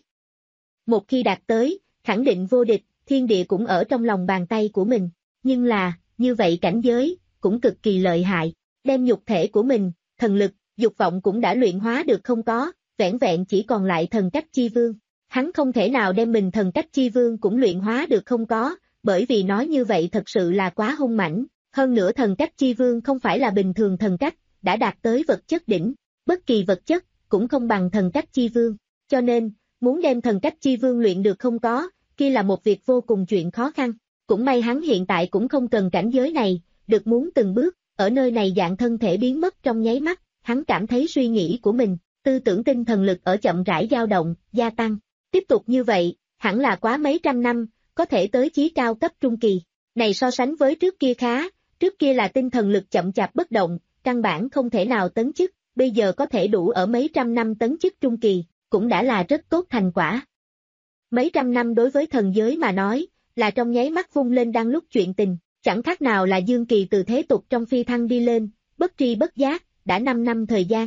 Một khi đạt tới, khẳng định vô địch, thiên địa cũng ở trong lòng bàn tay của mình, nhưng là, như vậy cảnh giới, cũng cực kỳ lợi hại, đem nhục thể của mình, thần lực, dục vọng cũng đã luyện hóa được không có, vẻn vẹn chỉ còn lại thần cách chi vương. Hắn không thể nào đem mình thần cách chi vương cũng luyện hóa được không có, bởi vì nói như vậy thật sự là quá hung mãnh, hơn nữa thần cách chi vương không phải là bình thường thần cách, đã đạt tới vật chất đỉnh, bất kỳ vật chất, cũng không bằng thần cách chi vương, cho nên, muốn đem thần cách chi vương luyện được không có, kia là một việc vô cùng chuyện khó khăn, cũng may hắn hiện tại cũng không cần cảnh giới này, được muốn từng bước, ở nơi này dạng thân thể biến mất trong nháy mắt, hắn cảm thấy suy nghĩ của mình, tư tưởng tinh thần lực ở chậm rãi dao động, gia tăng, tiếp tục như vậy, hẳn là quá mấy trăm năm, có thể tới chí cao cấp trung kỳ, này so sánh với trước kia khá, trước kia là tinh thần lực chậm chạp bất động, căn bản không thể nào tấn chức, bây giờ có thể đủ ở mấy trăm năm tấn chức trung kỳ, cũng đã là rất tốt thành quả. Mấy trăm năm đối với thần giới mà nói, là trong nháy mắt vung lên đang lúc chuyện tình, chẳng khác nào là Dương Kỳ từ thế tục trong phi thăng đi lên, bất tri bất giác, đã năm năm thời gian.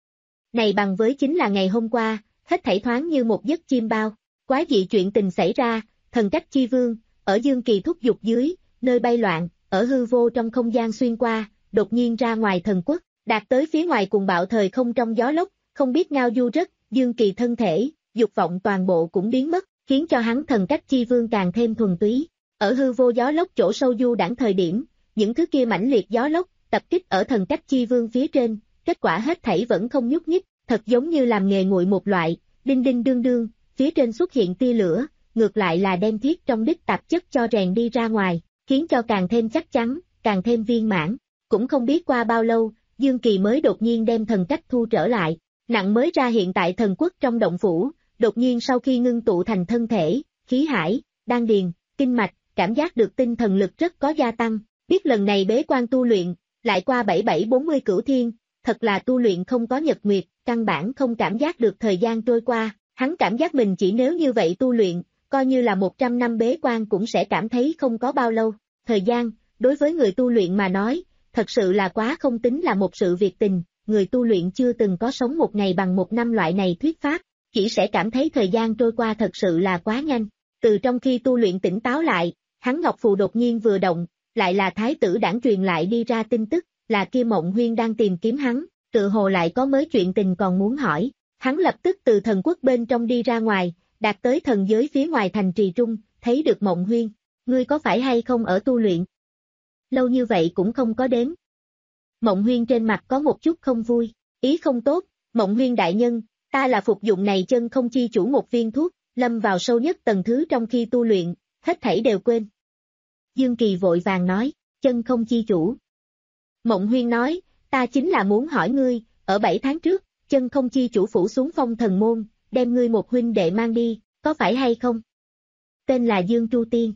Này bằng với chính là ngày hôm qua, hết thảy thoáng như một giấc chim bao, quái dị chuyện tình xảy ra, thần cách chi vương, ở Dương Kỳ thúc giục dưới, nơi bay loạn, ở hư vô trong không gian xuyên qua, đột nhiên ra ngoài thần quốc, đạt tới phía ngoài cùng bạo thời không trong gió lốc, không biết ngao du rất, Dương Kỳ thân thể, dục vọng toàn bộ cũng biến mất, khiến cho hắn thần cách chi vương càng thêm thuần túy. Ở hư vô gió lốc chỗ sâu du đãng thời điểm, những thứ kia mãnh liệt gió lốc, tập kích ở thần cách chi vương phía trên, kết quả hết thảy vẫn không nhúc nhích, thật giống như làm nghề nguội một loại, đinh đinh đương đương, phía trên xuất hiện tia lửa, ngược lại là đem thiết trong đích tạp chất cho rèn đi ra ngoài, khiến cho càng thêm chắc chắn, càng thêm viên mãn. Cũng không biết qua bao lâu, Dương Kỳ mới đột nhiên đem thần cách thu trở lại, nặng mới ra hiện tại thần quốc trong động phủ, đột nhiên sau khi ngưng tụ thành thân thể, khí hải, đan điền, kinh mạch, cảm giác được tinh thần lực rất có gia tăng, biết lần này bế quan tu luyện, lại qua bảy bảy bốn mươi cửu thiên, thật là tu luyện không có nhật nguyệt, căn bản không cảm giác được thời gian trôi qua, hắn cảm giác mình chỉ nếu như vậy tu luyện, coi như là một trăm năm bế quan cũng sẽ cảm thấy không có bao lâu, thời gian, đối với người tu luyện mà nói, thật sự là quá không tính là một sự việc tình, người tu luyện chưa từng có sống một ngày bằng một năm loại này thuyết pháp, chỉ sẽ cảm thấy thời gian trôi qua thật sự là quá nhanh. Từ trong khi tu luyện tỉnh táo lại, hắn ngọc phù đột nhiên vừa động, lại là thái tử đảng truyền lại đi ra tin tức, là kia Mộng Huyên đang tìm kiếm hắn, tự hồ lại có mới chuyện tình còn muốn hỏi, hắn lập tức từ thần quốc bên trong đi ra ngoài, đạt tới thần giới phía ngoài thành trì trung, thấy được Mộng Huyên, ngươi có phải hay không ở tu luyện? lâu như vậy cũng không có đến. Mộng Huyên trên mặt có một chút không vui, ý không tốt, Mộng Huyên đại nhân, ta là phục dụng này chân không chi chủ một viên thuốc, lâm vào sâu nhất tầng thứ trong khi tu luyện, hết thảy đều quên. Dương Kỳ vội vàng nói, chân không chi chủ. Mộng Huyên nói, ta chính là muốn hỏi ngươi, ở bảy tháng trước, chân không chi chủ phủ xuống phong thần môn, đem ngươi một huynh đệ mang đi, có phải hay không? Tên là Dương Chu Tiên.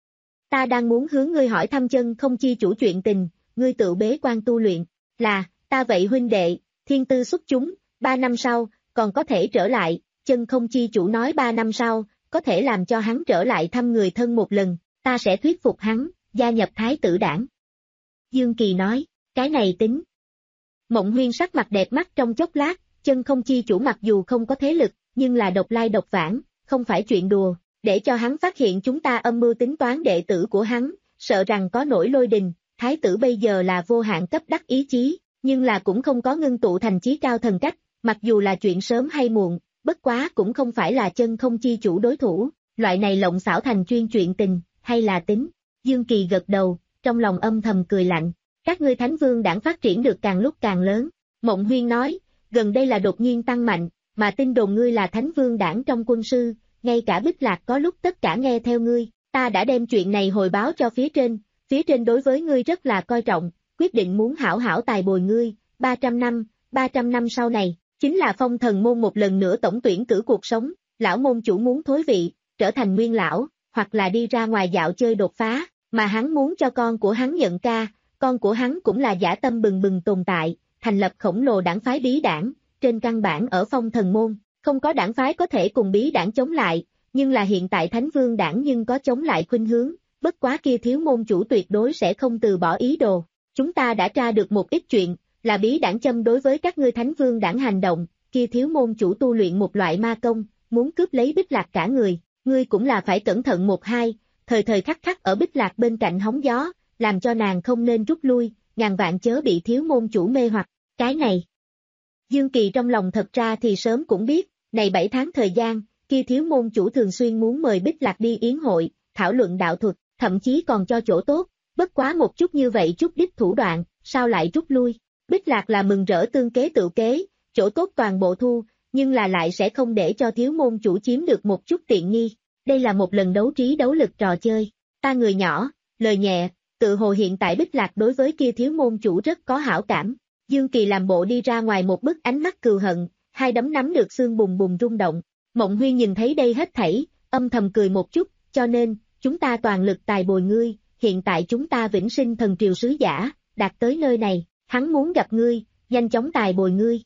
Ta đang muốn hướng ngươi hỏi thăm chân không chi chủ chuyện tình, ngươi tự bế quan tu luyện, là, ta vậy huynh đệ, thiên tư xuất chúng, ba năm sau, còn có thể trở lại, chân không chi chủ nói ba năm sau, có thể làm cho hắn trở lại thăm người thân một lần, ta sẽ thuyết phục hắn, gia nhập thái tử đảng. Dương Kỳ nói, cái này tính. Mộng Huyên sắc mặt đẹp mắt trong chốc lát, chân không chi chủ mặc dù không có thế lực, nhưng là độc lai độc vãng, không phải chuyện đùa, để cho hắn phát hiện chúng ta âm mưu tính toán đệ tử của hắn, sợ rằng có nổi lôi đình, thái tử bây giờ là vô hạn cấp đắc ý chí, nhưng là cũng không có ngưng tụ thành chí cao thần cách, mặc dù là chuyện sớm hay muộn, bất quá cũng không phải là chân không chi chủ đối thủ, loại này lộng xảo thành chuyên chuyện tình, hay là tính. Dương Kỳ gật đầu, trong lòng âm thầm cười lạnh, các ngươi Thánh Vương đảng phát triển được càng lúc càng lớn. Mộng Huyên nói, gần đây là đột nhiên tăng mạnh, mà tin đồn ngươi là Thánh Vương đảng trong quân sư, ngay cả Bích Lạc có lúc tất cả nghe theo ngươi, ta đã đem chuyện này hồi báo cho phía trên, phía trên đối với ngươi rất là coi trọng, quyết định muốn hảo hảo tài bồi ngươi, ba trăm năm, ba trăm năm sau này, chính là phong thần môn một lần nữa tổng tuyển cử cuộc sống, lão môn chủ muốn thối vị, trở thành nguyên lão, hoặc là đi ra ngoài dạo chơi đột phá, mà hắn muốn cho con của hắn nhận ca, con của hắn cũng là dã tâm bừng bừng tồn tại, thành lập khổng lồ đảng phái bí đảng, trên căn bản ở phong thần môn, không có đảng phái có thể cùng bí đảng chống lại, nhưng là hiện tại Thánh Vương đảng nhưng có chống lại khuynh hướng, bất quá kia thiếu môn chủ tuyệt đối sẽ không từ bỏ ý đồ. Chúng ta đã tra được một ít chuyện, là bí đảng châm đối với các ngươi Thánh Vương đảng hành động, kia thiếu môn chủ tu luyện một loại ma công, muốn cướp lấy Bích Lạc cả người, ngươi cũng là phải cẩn thận một hai, thời thời khắc khắc ở Bích Lạc bên cạnh hóng gió, làm cho nàng không nên rút lui, ngàn vạn chớ bị thiếu môn chủ mê hoặc, cái này. Dương Kỳ trong lòng thật ra thì sớm cũng biết, này bảy tháng thời gian, kia thiếu môn chủ thường xuyên muốn mời Bích Lạc đi yến hội, thảo luận đạo thuật, thậm chí còn cho chỗ tốt, bất quá một chút như vậy chút đích thủ đoạn, sao lại rút lui. Bích Lạc là mừng rỡ tương kế tự kế, chỗ tốt toàn bộ thu, nhưng là lại sẽ không để cho thiếu môn chủ chiếm được một chút tiện nghi. Đây là một lần đấu trí đấu lực trò chơi. Ta người nhỏ, lời nhẹ, tự hồ hiện tại Bích Lạc đối với kia thiếu môn chủ rất có hảo cảm. Dương Kỳ làm bộ đi ra ngoài một bức ánh mắt cừu hận, hai đấm nắm được xương bùng bùng rung động. Mộng Huyên nhìn thấy đây hết thảy, âm thầm cười một chút, cho nên, chúng ta toàn lực tài bồi ngươi, hiện tại chúng ta vĩnh sinh thần triều sứ giả, đạt tới nơi này, hắn muốn gặp ngươi, nhanh chóng tài bồi ngươi.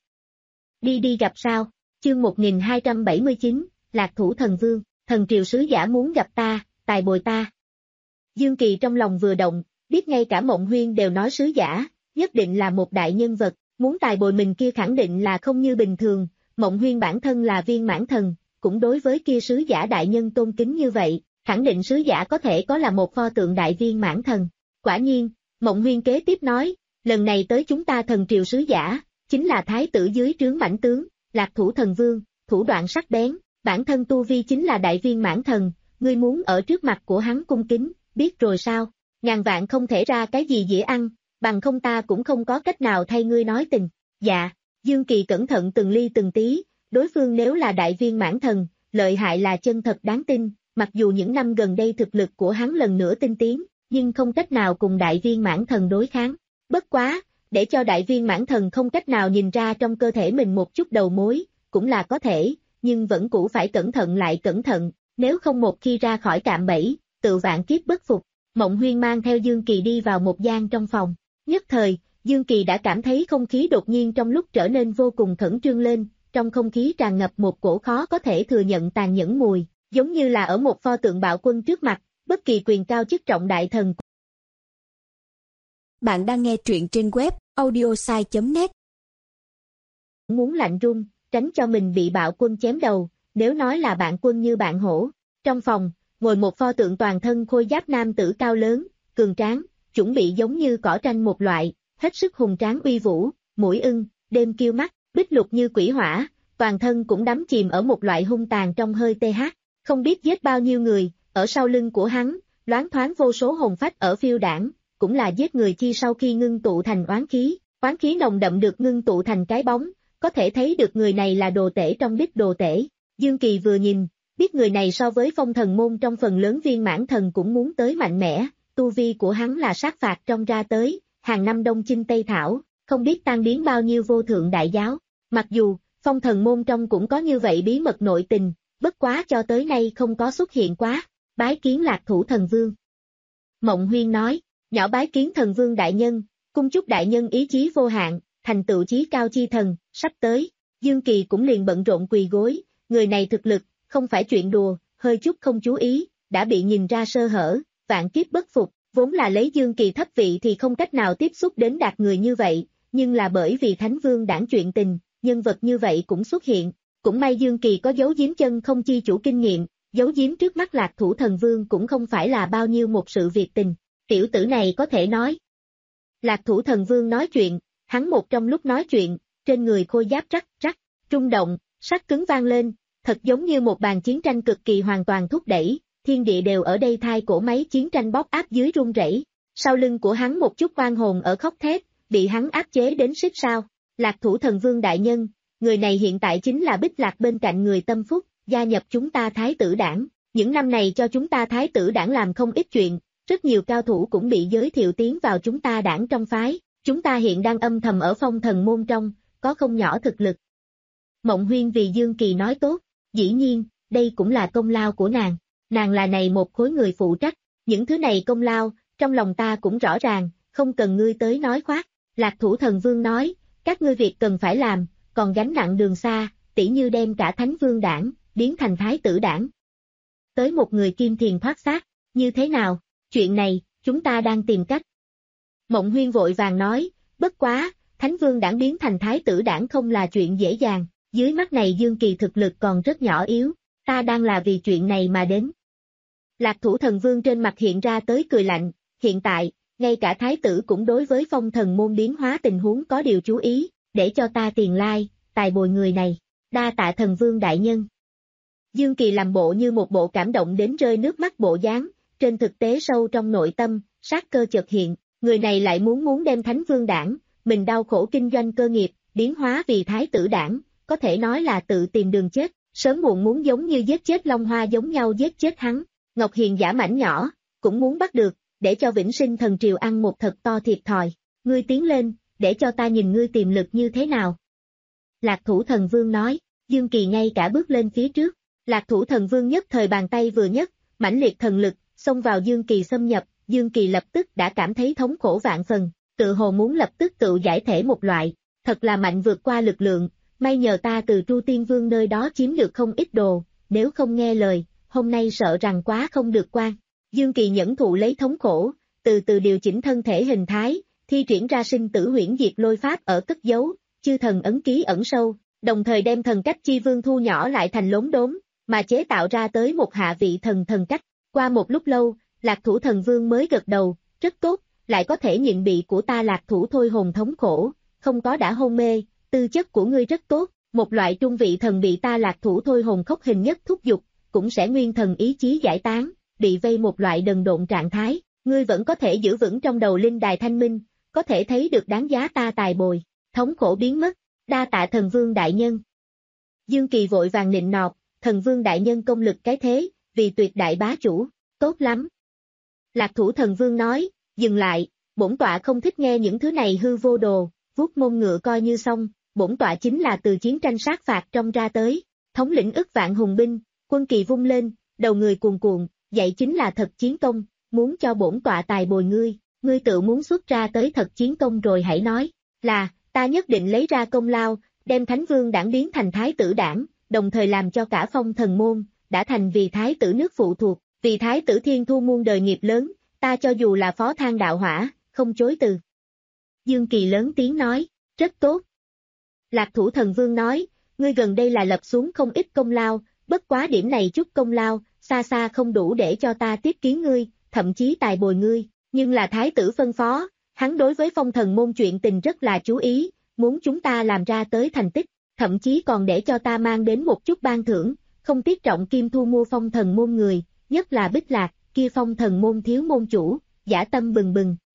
Đi đi gặp sao? Chương một nghìn hai trăm bảy mươi chín, Lạc Thủ Thần Vương, thần triều sứ giả muốn gặp ta, tài bồi ta. Dương Kỳ trong lòng vừa động, biết ngay cả Mộng Huyên đều nói sứ giả, nhất định là một đại nhân vật, muốn tài bồi mình kia khẳng định là không như bình thường, Mộng Huyên bản thân là viên mãn thần, cũng đối với kia sứ giả đại nhân tôn kính như vậy, khẳng định sứ giả có thể có là một pho tượng đại viên mãn thần. Quả nhiên, Mộng Huyên kế tiếp nói, lần này tới chúng ta thần triều sứ giả, chính là thái tử dưới trướng mãnh tướng, Lạc Thủ Thần Vương, thủ đoạn sắc bén, bản thân tu vi chính là đại viên mãn thần, ngươi muốn ở trước mặt của hắn cung kính, biết rồi sao, ngàn vạn không thể ra cái gì dễ ăn, bằng không ta cũng không có cách nào thay ngươi nói tình. Dạ, Dương Kỳ cẩn thận từng ly từng tí, đối phương nếu là đại viên mãn thần, lợi hại là chân thật đáng tin, mặc dù những năm gần đây thực lực của hắn lần nữa tinh tiến, nhưng không cách nào cùng đại viên mãn thần đối kháng. Bất quá, để cho đại viên mãn thần không cách nào nhìn ra trong cơ thể mình một chút đầu mối, cũng là có thể, nhưng vẫn cũ phải cẩn thận lại cẩn thận, nếu không một khi ra khỏi cạm bẫy, tự vạn kiếp bất phục. Mộng Huyên mang theo Dương Kỳ đi vào một gian trong phòng, nhất thời, Dương Kỳ đã cảm thấy không khí đột nhiên trong lúc trở nên vô cùng khẩn trương lên, trong không khí tràn ngập một cổ khó có thể thừa nhận tàn nhẫn mùi, giống như là ở một pho tượng bạo quân trước mặt, bất kỳ quyền cao chức trọng đại thần. Bạn đang nghe truyện trên web audiosai chấm net. Muốn lạnh run, tránh cho mình bị bạo quân chém đầu, nếu nói là bạn quân như bạn hổ. Trong phòng, ngồi một pho tượng toàn thân khôi giáp nam tử cao lớn, cường tráng, chuẩn bị giống như cỏ tranh một loại, hết sức hùng tráng uy vũ, mũi ưng, đêm kiêu mắt, bích lục như quỷ hỏa, toàn thân cũng đắm chìm ở một loại hung tàn trong hơi tê hát, không biết giết bao nhiêu người, ở sau lưng của hắn, loáng thoáng vô số hồn phách ở phiêu đảng, cũng là giết người chi sau khi ngưng tụ thành oán khí, oán khí nồng đậm được ngưng tụ thành cái bóng, có thể thấy được người này là đồ tể trong đích đồ tể. Dương Kỳ vừa nhìn, biết người này so với phong thần môn trong phần lớn viên mãn thần cũng muốn tới mạnh mẽ, tu vi của hắn là sát phạt trong ra tới, hàng năm đông chinh tây thảo, không biết tan biến bao nhiêu vô thượng đại giáo. Mặc dù, phong thần môn trong cũng có như vậy bí mật nội tình, bất quá cho tới nay không có xuất hiện quá. Bái kiến Lạc Thủ Thần Vương. Mộng Huyên nói, nhỏ bái kiến thần vương đại nhân, cung chúc đại nhân ý chí vô hạn, thành tựu chí cao chi thần, sắp tới. Dương Kỳ cũng liền bận rộn quỳ gối, người này thực lực, không phải chuyện đùa, hơi chút không chú ý, đã bị nhìn ra sơ hở, vạn kiếp bất phục, vốn là lấy Dương Kỳ thấp vị thì không cách nào tiếp xúc đến đạt người như vậy, nhưng là bởi vì Thánh Vương đảng chuyện tình, nhân vật như vậy cũng xuất hiện, cũng may Dương Kỳ có giấu giếm chân không chi chủ kinh nghiệm, giấu giếm trước mắt Lạc Thủ Thần Vương cũng không phải là bao nhiêu một sự việc tình, tiểu tử này có thể nói. Lạc Thủ Thần Vương nói chuyện, hắn một trong lúc nói chuyện, trên người khôi giáp rắc rắc, rung động, sắt cứng vang lên, thật giống như một bàn chiến tranh cực kỳ hoàn toàn thúc đẩy, thiên địa đều ở đây thai cổ máy chiến tranh bóp áp dưới rung rẩy. Sau lưng của hắn một chút oan hồn ở khóc thét, bị hắn áp chế đến xích sao. Lạc Thủ Thần Vương đại nhân, người này hiện tại chính là Bích Lạc bên cạnh người tâm phúc, gia nhập chúng ta Thái Tử Đảng, những năm này cho chúng ta Thái Tử Đảng làm không ít chuyện, rất nhiều cao thủ cũng bị giới thiệu tiến vào chúng ta đảng trong phái, chúng ta hiện đang âm thầm ở phong thần môn trong, có không nhỏ thực lực. Mộng Huyên vì Dương Kỳ nói tốt, dĩ nhiên, đây cũng là công lao của nàng, nàng là này một khối người phụ trách, những thứ này công lao, trong lòng ta cũng rõ ràng, không cần ngươi tới nói khoác. Lạc Thủ Thần Vương nói, các ngươi việc cần phải làm, còn gánh nặng đường xa, tỉ như đem cả Thánh Vương Đảng, biến thành Thái Tử Đảng. Tới một người kim thiền thoát xác, như thế nào, chuyện này, chúng ta đang tìm cách. Mộng Huyên vội vàng nói, bất quá, Thánh Vương Đảng biến thành Thái Tử Đảng không là chuyện dễ dàng, dưới mắt này Dương Kỳ thực lực còn rất nhỏ yếu, ta đang là vì chuyện này mà đến. Lạc Thủ Thần Vương trên mặt hiện ra tới cười lạnh, hiện tại, ngay cả Thái Tử cũng đối với phong thần môn biến hóa tình huống có điều chú ý, để cho ta tiền lai, tài bồi người này, đa tạ Thần Vương đại nhân. Dương Kỳ làm bộ như một bộ cảm động đến rơi nước mắt bộ dáng, trên thực tế sâu trong nội tâm, sát cơ chợt hiện, người này lại muốn muốn đem Thánh Vương Đảng, mình đau khổ kinh doanh cơ nghiệp, biến hóa vì Thái Tử Đảng, có thể nói là tự tìm đường chết, sớm muộn muốn giống như giết chết Long Hoa giống nhau giết chết hắn. Ngọc Hiền giả mảnh nhỏ, cũng muốn bắt được, để cho Vĩnh Sinh Thần Triều ăn một thật to thiệt thòi, ngươi tiến lên, để cho ta nhìn ngươi tiềm lực như thế nào. Lạc Thủ Thần Vương nói, Dương Kỳ ngay cả bước lên phía trước, Lạc Thủ Thần Vương nhất thời bàn tay vừa nhất, mãnh liệt thần lực, xông vào Dương Kỳ xâm nhập, Dương Kỳ lập tức đã cảm thấy thống khổ vạn phần, tự hồ muốn lập tức tự giải thể một loại, thật là mạnh vượt qua lực lượng, may nhờ ta từ Tru Tiên Vương nơi đó chiếm được không ít đồ, nếu không nghe lời, hôm nay sợ rằng quá không được quan. Dương Kỳ nhẫn thụ lấy thống khổ, từ từ điều chỉnh thân thể hình thái, thi triển ra sinh tử huyễn diệt lôi pháp ở cất giấu, chư thần ấn ký ẩn sâu, đồng thời đem thần cách chi vương thu nhỏ lại thành lốm đốm, mà chế tạo ra tới một hạ vị thần thần cách. Qua một lúc lâu, Lạc Thủ Thần Vương mới gật đầu, rất tốt, lại có thể nhịn bị của ta Lạc Thủ thôi hồn thống khổ, không có đã hôn mê, tư chất của ngươi rất tốt, một loại trung vị thần bị ta Lạc Thủ thôi hồn khốc hình nhất thúc giục, cũng sẽ nguyên thần ý chí giải tán, bị vây một loại đần độn trạng thái, ngươi vẫn có thể giữ vững trong đầu linh đài thanh minh, có thể thấy được đáng giá ta tài bồi, thống khổ biến mất, đa tạ Thần Vương đại nhân. Dương Kỳ vội vàng nịnh nọt, Thần Vương đại nhân công lực cái thế, vì tuyệt đại bá chủ, tốt lắm. Lạc Thủ Thần Vương nói, dừng lại, bổn tọa không thích nghe những thứ này hư vô đồ, vuốt mông ngựa coi như xong, bổn tọa chính là từ chiến tranh sát phạt trong ra tới, thống lĩnh ức vạn hùng binh, quân kỳ vung lên, đầu người cuồn cuộn, dạy chính là thật chiến công, muốn cho bổn tọa tài bồi ngươi, ngươi tự muốn xuất ra tới thật chiến công rồi hãy nói, là, ta nhất định lấy ra công lao, đem Thánh Vương Đảng biến thành Thái Tử Đảng, đồng thời làm cho cả phong thần môn, đã thành vì Thái Tử nước phụ thuộc, vì Thái Tử Thiên Thu muôn đời nghiệp lớn, ta cho dù là phó thang đạo hỏa, không chối từ. Dương Kỳ lớn tiếng nói, rất tốt. Lạc Thủ Thần Vương nói, ngươi gần đây là lập xuống không ít công lao, bất quá điểm này chút công lao, xa xa không đủ để cho ta tiếp kiến ngươi, thậm chí tài bồi ngươi, nhưng là Thái Tử phân phó, hắn đối với phong thần môn chuyện tình rất là chú ý, muốn chúng ta làm ra tới thành tích, thậm chí còn để cho ta mang đến một chút ban thưởng, không tiếc trọng kim thu mua phong thần môn người, nhất là Bích Lạc, kia phong thần môn thiếu môn chủ, giả tâm bừng bừng,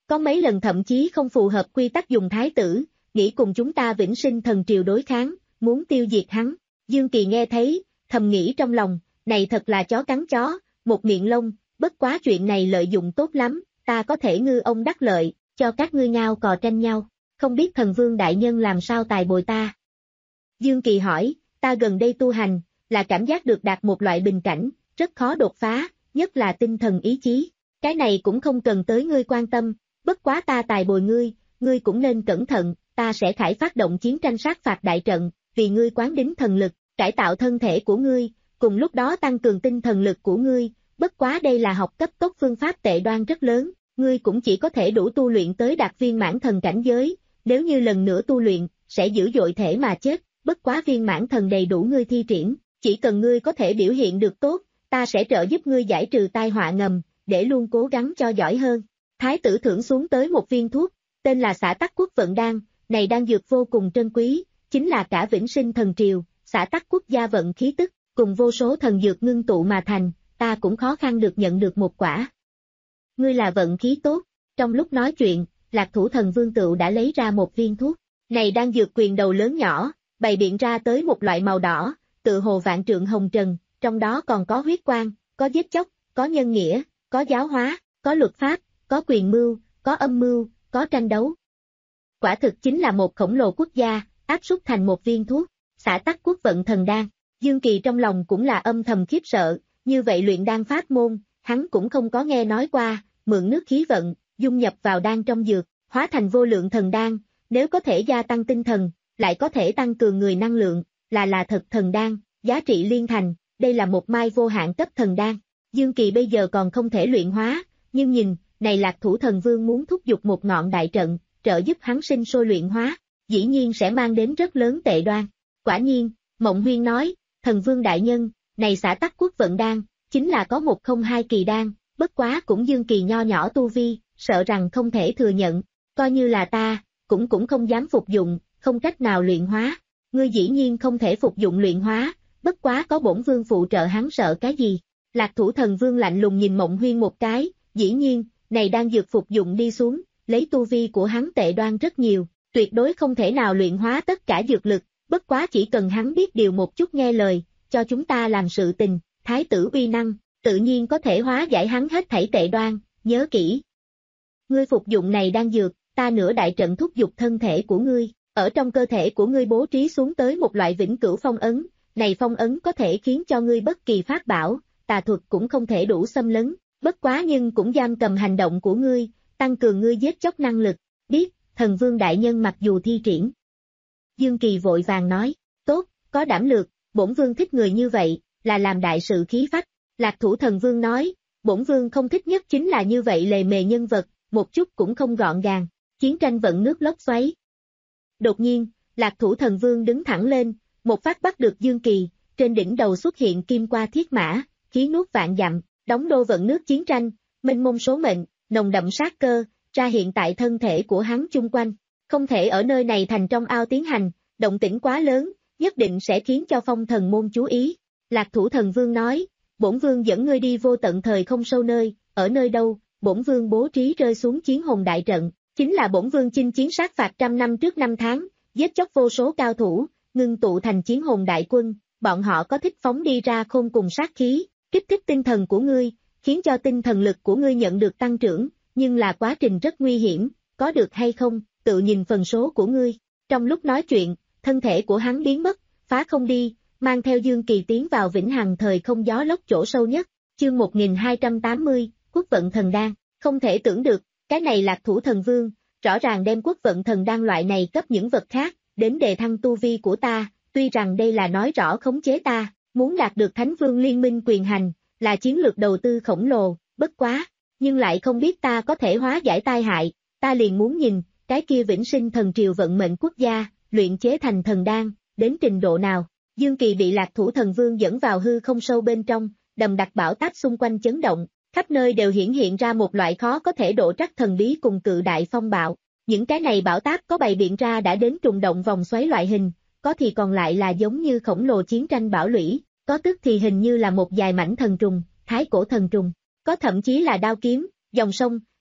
có mấy lần thậm chí không phù hợp quy tắc dùng thái tử, nghĩ cùng chúng ta Vĩnh Sinh Thần Triều đối kháng, muốn tiêu diệt hắn. Dương Kỳ nghe thấy, thầm nghĩ trong lòng, này thật là chó cắn chó, một miệng lông, bất quá chuyện này lợi dụng tốt lắm, ta có thể ngư ông đắc lợi, cho các ngươi ngao cò tranh nhau, không biết thần vương đại nhân làm sao tài bồi ta. Dương Kỳ hỏi, ta gần đây tu hành, là cảm giác được đạt một loại bình cảnh, rất khó đột phá, nhất là tinh thần ý chí, cái này cũng không cần tới ngươi quan tâm, bất quá ta tài bồi ngươi, ngươi cũng nên cẩn thận, ta sẽ khải phát động chiến tranh sát phạt đại trận, vì ngươi quán đính thần lực, cải tạo thân thể của ngươi, cùng lúc đó tăng cường tinh thần lực của ngươi, bất quá đây là học cấp tốt phương pháp tệ đoan rất lớn, ngươi cũng chỉ có thể đủ tu luyện tới đạt viên mãn thần cảnh giới, nếu như lần nữa tu luyện, sẽ dữ dội thể mà chết, bất quá viên mãn thần đầy đủ ngươi thi triển, chỉ cần ngươi có thể biểu hiện được tốt, ta sẽ trợ giúp ngươi giải trừ tai họa ngầm, để luôn cố gắng cho giỏi hơn. Thái tử thưởng xuống tới một viên thuốc, tên là Xả Tắc Quốc Vận Đan, này đan dược vô cùng trân quý, chính là cả Vĩnh Sinh Thần Triều, Xả Tắc Quốc gia vận khí tức, cùng vô số thần dược ngưng tụ mà thành, ta cũng khó khăn được nhận được một quả. Ngươi là vận khí tốt, trong lúc nói chuyện, Lạc Thủ Thần Vương Tựu đã lấy ra một viên thuốc, này đan dược quyền đầu lớn nhỏ, bày biện ra tới một loại màu đỏ, tự hồ vạn trượng hồng trần, trong đó còn có huyết quang, có giết chóc, có nhân nghĩa, có giáo hóa, có luật pháp, có quyền mưu, có âm mưu, có tranh đấu. Quả thực chính là một khổng lồ quốc gia, áp súc thành một viên thuốc, Xả Tắc Quốc Vận Thần Đan. Dương Kỳ trong lòng cũng là âm thầm khiếp sợ, như vậy luyện đan pháp môn, hắn cũng không có nghe nói qua, mượn nước khí vận, dung nhập vào đan trong dược, hóa thành vô lượng thần đan, nếu có thể gia tăng tinh thần, lại có thể tăng cường người năng lượng, là là thật thần đan, giá trị liên thành, đây là một mai vô hạn cấp thần đan. Dương Kỳ bây giờ còn không thể luyện hóa, nhưng nhìn, này Lạc Thủ Thần Vương muốn thúc giục một ngọn đại trận, trợ giúp hắn sinh sôi luyện hóa, dĩ nhiên sẽ mang đến rất lớn tệ đoan. Quả nhiên, Mộng Huyên nói, Thần Vương đại nhân, này Xả Tắc Quốc Vận Đan, chính là có một không hai kỳ đan, bất quá cũng Dương Kỳ nho nhỏ tu vi, sợ rằng không thể thừa nhận, coi như là ta, cũng cũng không dám phục dụng, không cách nào luyện hóa. Ngươi dĩ nhiên không thể phục dụng luyện hóa, bất quá có bổn vương phụ trợ hắn sợ cái gì. Lạc Thủ Thần Vương lạnh lùng nhìn Mộng Huyên một cái, dĩ nhiên, này đang dược phục dụng đi xuống, lấy tu vi của hắn tệ đoan rất nhiều, tuyệt đối không thể nào luyện hóa tất cả dược lực, bất quá chỉ cần hắn biết điều một chút nghe lời, cho chúng ta làm sự tình, thái tử uy năng, tự nhiên có thể hóa giải hắn hết thảy tệ đoan, nhớ kỹ. Ngươi phục dụng này đang dược, ta nửa đại trận thúc giục thân thể của ngươi, ở trong cơ thể của ngươi bố trí xuống tới một loại vĩnh cửu phong ấn, này phong ấn có thể khiến cho ngươi bất kỳ pháp bảo, tà thuật cũng không thể đủ xâm lấn, bất quá nhưng cũng giam cầm hành động của ngươi, tăng cường ngươi giết chóc năng lực, biết, Thần Vương đại nhân mặc dù thi triển. Dương Kỳ vội vàng nói, tốt, có đảm lược, bổn vương thích người như vậy, là làm đại sự khí phách. Lạc Thủ Thần Vương nói, bổn vương không thích nhất chính là như vậy lề mề nhân vật, một chút cũng không gọn gàng, chiến tranh vận nước lốc xoáy. Đột nhiên, Lạc Thủ Thần Vương đứng thẳng lên, một phát bắt được Dương Kỳ, trên đỉnh đầu xuất hiện kim qua thiết mã, khí nuốt vạn dặm, đóng đô vận nước chiến tranh, mênh mông số mệnh, nồng đậm sát cơ, ra hiện tại thân thể của hắn chung quanh. Không thể ở nơi này thành trong ao tiến hành, động tĩnh quá lớn, nhất định sẽ khiến cho phong thần môn chú ý. Lạc Thủ Thần Vương nói, bổn vương dẫn ngươi đi vô tận thời không sâu nơi, ở nơi đâu, bổn vương bố trí rơi xuống chiến hồn đại trận, chính là bổn vương chinh chiến sát phạt trăm năm trước năm tháng, giết chóc vô số cao thủ, ngưng tụ thành chiến hồn đại quân, bọn họ có thích phóng đi ra khôn cùng sát khí, kích thích tinh thần của ngươi, khiến cho tinh thần lực của ngươi nhận được tăng trưởng, nhưng là quá trình rất nguy hiểm, có được hay không, tự nhìn phần số của ngươi. Trong lúc nói chuyện, thân thể của hắn biến mất, phá không đi, mang theo Dương Kỳ tiến vào vĩnh hằng thời không gió lốc chỗ sâu nhất. Chương một nghìn hai trăm tám mươi, Quốc Vận Thần Đan, không thể tưởng được, cái này Lạc Thủ Thần Vương, rõ ràng đem Quốc Vận Thần Đan loại này cấp những vật khác, đến đề thăng tu vi của ta, tuy rằng đây là nói rõ khống chế ta, muốn đạt được Thánh Vương liên minh quyền hành, là chiến lược đầu tư khổng lồ, bất quá, nhưng lại không biết ta có thể hóa giải tai hại, ta liền muốn nhìn, cái kia Vĩnh Sinh Thần Triều vận mệnh quốc gia, luyện chế thành thần đan, đến trình độ nào. Dương Kỳ bị Lạc Thủ Thần Vương dẫn vào hư không sâu bên trong, đầm đặc bão táp xung quanh chấn động, khắp nơi đều hiển hiện ra một loại khó có thể độ trắc thần bí cùng cự đại phong bạo. Những cái này bão táp có bày biện ra đã đến trùng động vòng xoáy loại hình, có thì còn lại là giống như khổng lồ chiến tranh bão lũy, có tức thì hình như là một dài mảnh thần trùng, thái cổ thần trùng, có thậm chí là đao kiếm, dòng sông,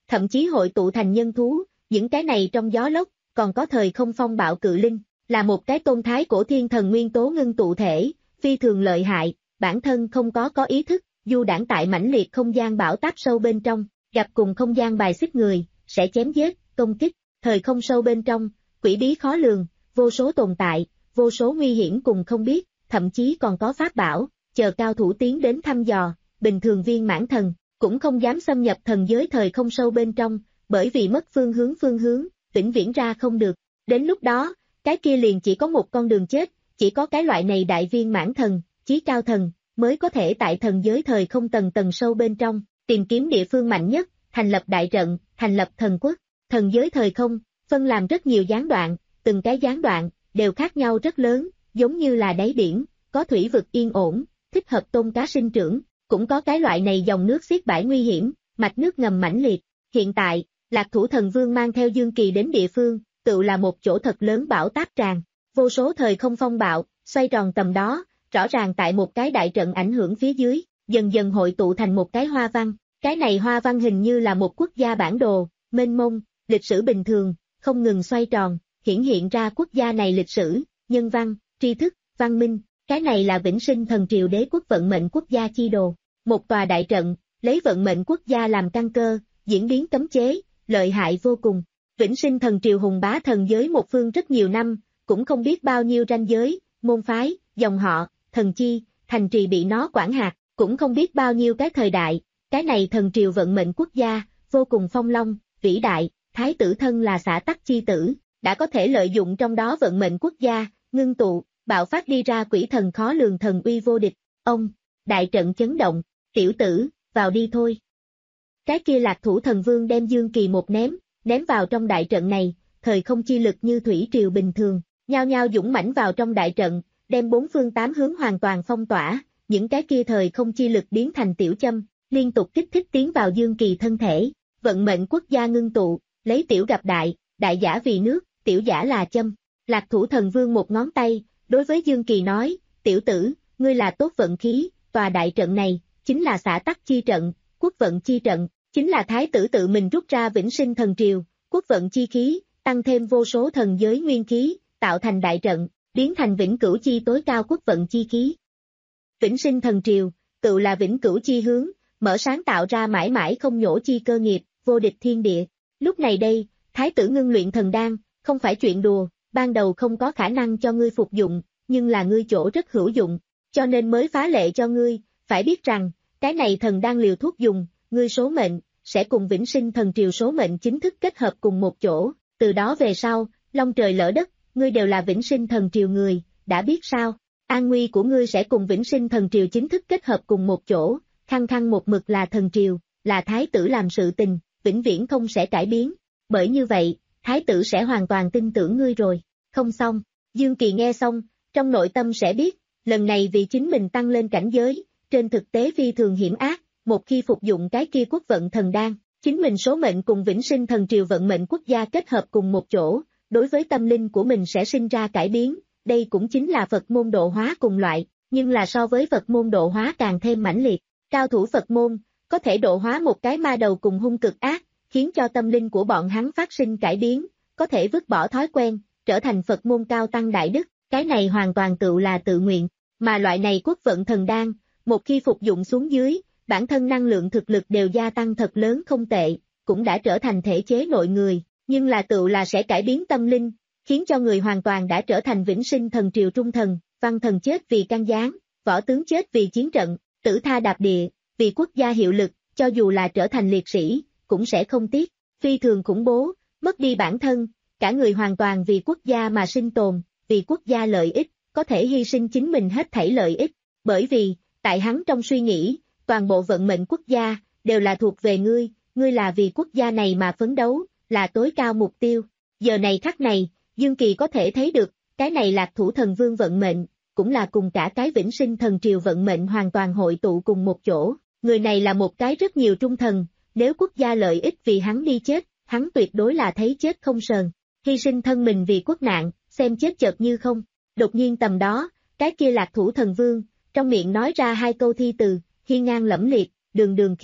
thậm chí hội tụ thành nhân thú, những cái này trong gió lốc, còn có thời không phong bạo cự linh, là một cái tôn thái cổ thiên thần nguyên tố ngưng tụ thể, phi thường lợi hại, bản thân không có có ý thức, du đãng tại mãnh liệt không gian bão táp sâu bên trong, gặp cùng không gian bài xích người, sẽ chém giết, công kích, thời không sâu bên trong, quỷ bí khó lường, vô số tồn tại, vô số nguy hiểm cùng không biết, thậm chí còn có pháp bảo, chờ cao thủ tiến đến thăm dò, bình thường viên mãn thần, cũng không dám xâm nhập thần giới thời không sâu bên trong, bởi vì mất phương hướng phương hướng, vĩnh viễn ra không được. Đến lúc đó, cái kia liền chỉ có một con đường chết, chỉ có cái loại này đại viên mãn thần, chí cao thần, mới có thể tại thần giới thời không tầng tầng sâu bên trong, tìm kiếm địa phương mạnh nhất, thành lập đại trận, thành lập thần quốc. Thần giới thời không, phân làm rất nhiều gián đoạn, từng cái gián đoạn, đều khác nhau rất lớn, giống như là đáy biển, có thủy vực yên ổn, thích hợp tôm cá sinh trưởng, cũng có cái loại này dòng nước xiết bãi nguy hiểm, mạch nước ngầm mãnh liệt. Hiện tại, Lạc Thủ Thần Vương mang theo Dương Kỳ đến địa phương, tự là một chỗ thật lớn bão táp tràn, vô số thời không phong bạo, xoay tròn tầm đó, rõ ràng tại một cái đại trận ảnh hưởng phía dưới, dần dần hội tụ thành một cái hoa văn, cái này hoa văn hình như là một quốc gia bản đồ, mênh mông, lịch sử bình thường, không ngừng xoay tròn, hiển hiện ra quốc gia này lịch sử, nhân văn, tri thức, văn minh, cái này là Vĩnh Sinh Thần Triều đế quốc vận mệnh quốc gia chi đồ, một tòa đại trận, lấy vận mệnh quốc gia làm căn cơ, diễn biến cấm chế, lợi hại vô cùng. Vĩnh Sinh Thần Triều hùng bá thần giới một phương rất nhiều năm, cũng không biết bao nhiêu ranh giới, môn phái, dòng họ, thần chi, thành trì bị nó quản hạt, cũng không biết bao nhiêu cái thời đại, cái này thần triều vận mệnh quốc gia, vô cùng phong long, vĩ đại, thái tử thân là xã tắc chi tử, đã có thể lợi dụng trong đó vận mệnh quốc gia, ngưng tụ, bạo phát đi ra quỷ thần khó lường thần uy vô địch, ông, đại trận chấn động, tiểu tử, vào đi thôi. Cái kia Lạc Thủ Thần Vương đem Dương Kỳ một ném, ném vào trong đại trận này, thời không chi lực như thủy triều bình thường, nhao nhao dũng mãnh vào trong đại trận, đem bốn phương tám hướng hoàn toàn phong tỏa, những cái kia thời không chi lực biến thành tiểu châm, liên tục kích thích tiến vào Dương Kỳ thân thể, vận mệnh quốc gia ngưng tụ, lấy tiểu gặp đại, đại giả vì nước, tiểu giả là châm. Lạc Thủ Thần Vương một ngón tay, đối với Dương Kỳ nói, tiểu tử, ngươi là tốt vận khí, tòa đại trận này, chính là xã tắc chi trận, quốc vận chi trận, chính là thái tử tự mình rút ra Vĩnh Sinh Thần Triều, quốc vận chi khí, tăng thêm vô số thần giới nguyên khí, tạo thành đại trận, biến thành vĩnh cửu chi tối cao quốc vận chi khí. Vĩnh Sinh Thần Triều, tự là vĩnh cửu chi hướng, mở sáng tạo ra mãi mãi không nhổ chi cơ nghiệp, vô địch thiên địa. Lúc này đây, thái tử ngưng luyện thần đan, không phải chuyện đùa, ban đầu không có khả năng cho ngươi phục dụng, nhưng là ngươi chỗ rất hữu dụng, cho nên mới phá lệ cho ngươi, phải biết rằng, cái này thần đan liều thuốc dùng, ngươi số mệnh, sẽ cùng Vĩnh Sinh Thần Triều số mệnh chính thức kết hợp cùng một chỗ, từ đó về sau, long trời lỡ đất, ngươi đều là Vĩnh Sinh Thần Triều người, đã biết sao, an nguy của ngươi sẽ cùng Vĩnh Sinh Thần Triều chính thức kết hợp cùng một chỗ, khăng khăng một mực là thần triều, là thái tử làm sự tình, vĩnh viễn không sẽ cải biến, bởi như vậy, thái tử sẽ hoàn toàn tin tưởng ngươi rồi, không xong, Dương Kỳ nghe xong, trong nội tâm sẽ biết, lần này vì chính mình tăng lên cảnh giới, trên thực tế phi thường hiểm ác, một khi phục dụng cái kia quốc vận thần đan, chính mình số mệnh cùng Vĩnh Sinh Thần Triều vận mệnh quốc gia kết hợp cùng một chỗ, đối với tâm linh của mình sẽ sinh ra cải biến, đây cũng chính là Phật môn độ hóa cùng loại, nhưng là so với Phật môn độ hóa càng thêm mãnh liệt, cao thủ Phật môn, có thể độ hóa một cái ma đầu cùng hung cực ác, khiến cho tâm linh của bọn hắn phát sinh cải biến, có thể vứt bỏ thói quen, trở thành Phật môn cao tăng đại đức, cái này hoàn toàn tự là tự nguyện, mà loại này quốc vận thần đan, một khi phục dụng xuống dưới, bản thân năng lượng thực lực đều gia tăng thật lớn không tệ, cũng đã trở thành thể chế nội người, nhưng là tự là sẽ cải biến tâm linh, khiến cho người hoàn toàn đã trở thành Vĩnh Sinh Thần Triều trung thần, văn thần chết vì can gián, võ tướng chết vì chiến trận, tử tha đạp địa, vì quốc gia hiệu lực, cho dù là trở thành liệt sĩ, cũng sẽ không tiếc, phi thường khủng bố, mất đi bản thân, cả người hoàn toàn vì quốc gia mà sinh tồn, vì quốc gia lợi ích, có thể hy sinh chính mình hết thảy lợi ích, bởi vì, tại hắn trong suy nghĩ, toàn bộ vận mệnh quốc gia, đều là thuộc về ngươi, ngươi là vì quốc gia này mà phấn đấu, là tối cao mục tiêu. Giờ này khắc này, Dương Kỳ có thể thấy được, cái này Lạc Thủ Thần Vương vận mệnh, cũng là cùng cả cái Vĩnh Sinh Thần Triều vận mệnh hoàn toàn hội tụ cùng một chỗ. Người này là một cái rất nhiều trung thần, nếu quốc gia lợi ích vì hắn đi chết, hắn tuyệt đối là thấy chết không sờn, hy sinh thân mình vì quốc nạn, xem chết chợt như không. Đột nhiên tầm đó, cái kia Lạc Thủ Thần Vương, trong miệng nói ra hai câu thi từ, hiên ngang lẫm liệt, đường đường khí tức,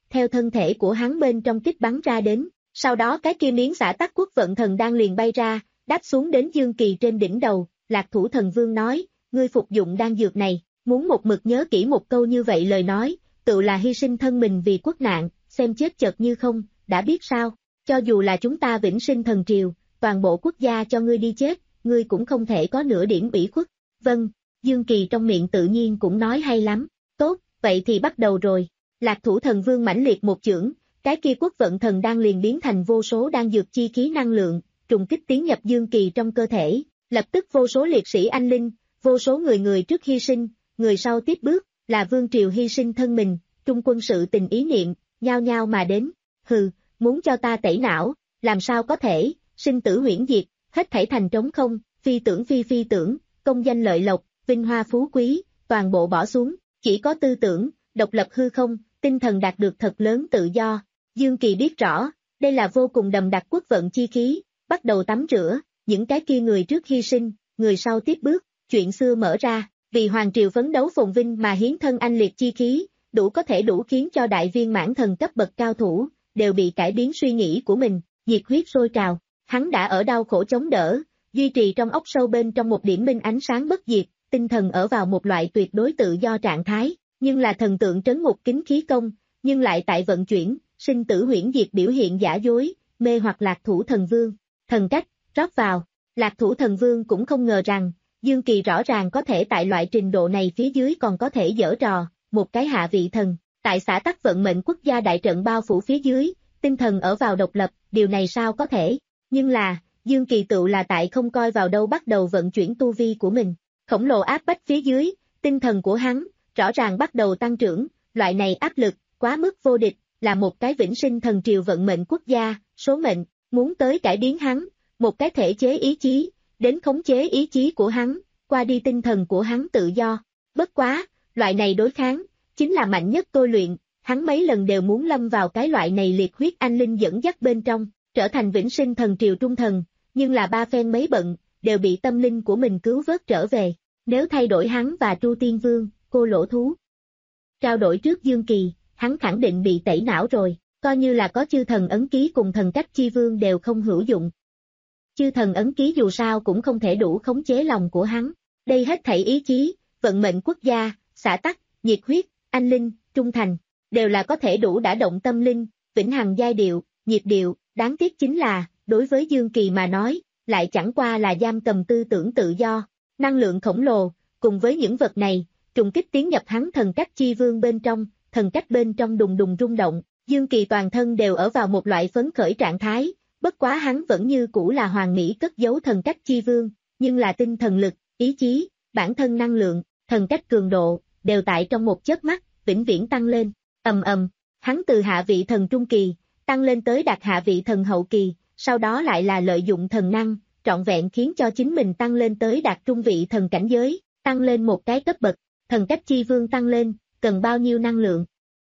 theo thân thể của hắn bên trong kích bắn ra đến. Sau đó cái kia miếng xả tắc quốc vận thần đan liền bay ra, đáp xuống đến Dương Kỳ trên đỉnh đầu. Lạc Thủ Thần Vương nói, ngươi phục dụng đan dược này, muốn một mực nhớ kỹ một câu như vậy lời nói, tự là hy sinh thân mình vì quốc nạn, xem chết chợt như không, đã biết sao, cho dù là chúng ta vĩnh sinh thần triều, toàn bộ quốc gia cho ngươi đi chết, ngươi cũng không thể có nửa điểm ủy khuất. Vâng, Dương Kỳ trong miệng tự nhiên cũng nói hay lắm, tốt, vậy thì bắt đầu rồi. Lạc Thủ Thần Vương mãnh liệt một chưởng, cái kia quốc vận thần đan liền biến thành vô số đan dược chi khí năng lượng, trùng kích tiến nhập Dương Kỳ trong cơ thể, lập tức vô số liệt sĩ anh linh, vô số người người trước hy sinh, người sau tiếp bước, là vương triều hy sinh thân mình, trung quân sự tình ý niệm, nhao nhao mà đến. Hừ, muốn cho ta tẩy não, làm sao có thể, sinh tử huyễn diệt, hết thảy thành trống không, phi tưởng phi phi tưởng, công danh lợi lộc, vinh hoa phú quý, toàn bộ bỏ xuống, chỉ có tư tưởng, độc lập hư không, tinh thần đạt được thật lớn tự do. Dương Kỳ biết rõ, đây là vô cùng đậm đặc quốc vận chi khí, bắt đầu tắm rửa, những cái kia người trước hy sinh, người sau tiếp bước, chuyện xưa mở ra, vì hoàng triều phấn đấu phồn vinh mà hiến thân anh liệt chi khí, đủ có thể đủ khiến cho đại viên mãn thần cấp bậc cao thủ, đều bị cải biến suy nghĩ của mình, nhiệt huyết sôi trào, hắn đã ở đau khổ chống đỡ, duy trì trong ốc sâu bên trong một điểm minh ánh sáng bất diệt, tinh thần ở vào một loại tuyệt đối tự do trạng thái, nhưng là thần tượng trấn ngục kính khí công, nhưng lại tại vận chuyển, sinh tử huyễn diệt biểu hiện giả dối, mê hoặc Lạc Thủ Thần Vương, thần cách, rót vào, Lạc Thủ Thần Vương cũng không ngờ rằng, Dương Kỳ rõ ràng có thể tại loại trình độ này phía dưới còn có thể giở trò, một cái hạ vị thần, tại xã tắc vận mệnh quốc gia đại trận bao phủ phía dưới, tinh thần ở vào độc lập, điều này sao có thể, nhưng là, Dương Kỳ tự là tại không coi vào đâu bắt đầu vận chuyển tu vi của mình, khổng lồ áp bách phía dưới, tinh thần của hắn, rõ ràng bắt đầu tăng trưởng, loại này áp lực, quá mức vô địch, là một cái vĩnh sinh thần triều vận mệnh quốc gia, số mệnh, muốn tới cải biến hắn, một cái thể chế ý chí, đến khống chế ý chí của hắn, qua đi tinh thần của hắn tự do. Bất quá, loại này đối kháng, chính là mạnh nhất tôi luyện, hắn mấy lần đều muốn lâm vào cái loại này liệt huyết anh linh dẫn dắt bên trong, trở thành vĩnh sinh thần triều trung thần, nhưng là ba phen mấy bận, đều bị tâm linh của mình cứu vớt trở về. Nếu thay đổi hắn và Tru Tiên Vương, cô lỗ thú, trao đổi trước Dương Kỳ, hắn khẳng định bị tẩy não rồi, coi như là có chư thần ấn ký cùng thần cách chi vương đều không hữu dụng. Chư thần ấn ký dù sao cũng không thể đủ khống chế lòng của hắn, đây hết thảy ý chí, vận mệnh quốc gia, xã tắc, nhiệt huyết, anh linh, trung thành, đều là có thể đủ đả động tâm linh, vĩnh hằng giai điệu, nhịp điệu, đáng tiếc chính là, đối với Dương Kỳ mà nói, lại chẳng qua là giam cầm tư tưởng tự do, năng lượng khổng lồ, cùng với những vật này, trùng kích tiến nhập hắn thần cách chi vương bên trong, thần cách bên trong đùng đùng rung động, Dương Kỳ toàn thân đều ở vào một loại phấn khởi trạng thái, bất quá hắn vẫn như cũ là hoàn mỹ cất giấu thần cách chi vương, nhưng là tinh thần lực, ý chí, bản thân năng lượng, thần cách cường độ, đều tại trong một chớp mắt, vĩnh viễn tăng lên, ầm ầm, hắn từ hạ vị thần trung kỳ, tăng lên tới đạt hạ vị thần hậu kỳ, sau đó lại là lợi dụng thần năng, trọn vẹn khiến cho chính mình tăng lên tới đạt trung vị thần cảnh giới, tăng lên một cái cấp bậc, thần cách chi vương tăng lên, cần bao nhiêu năng lượng.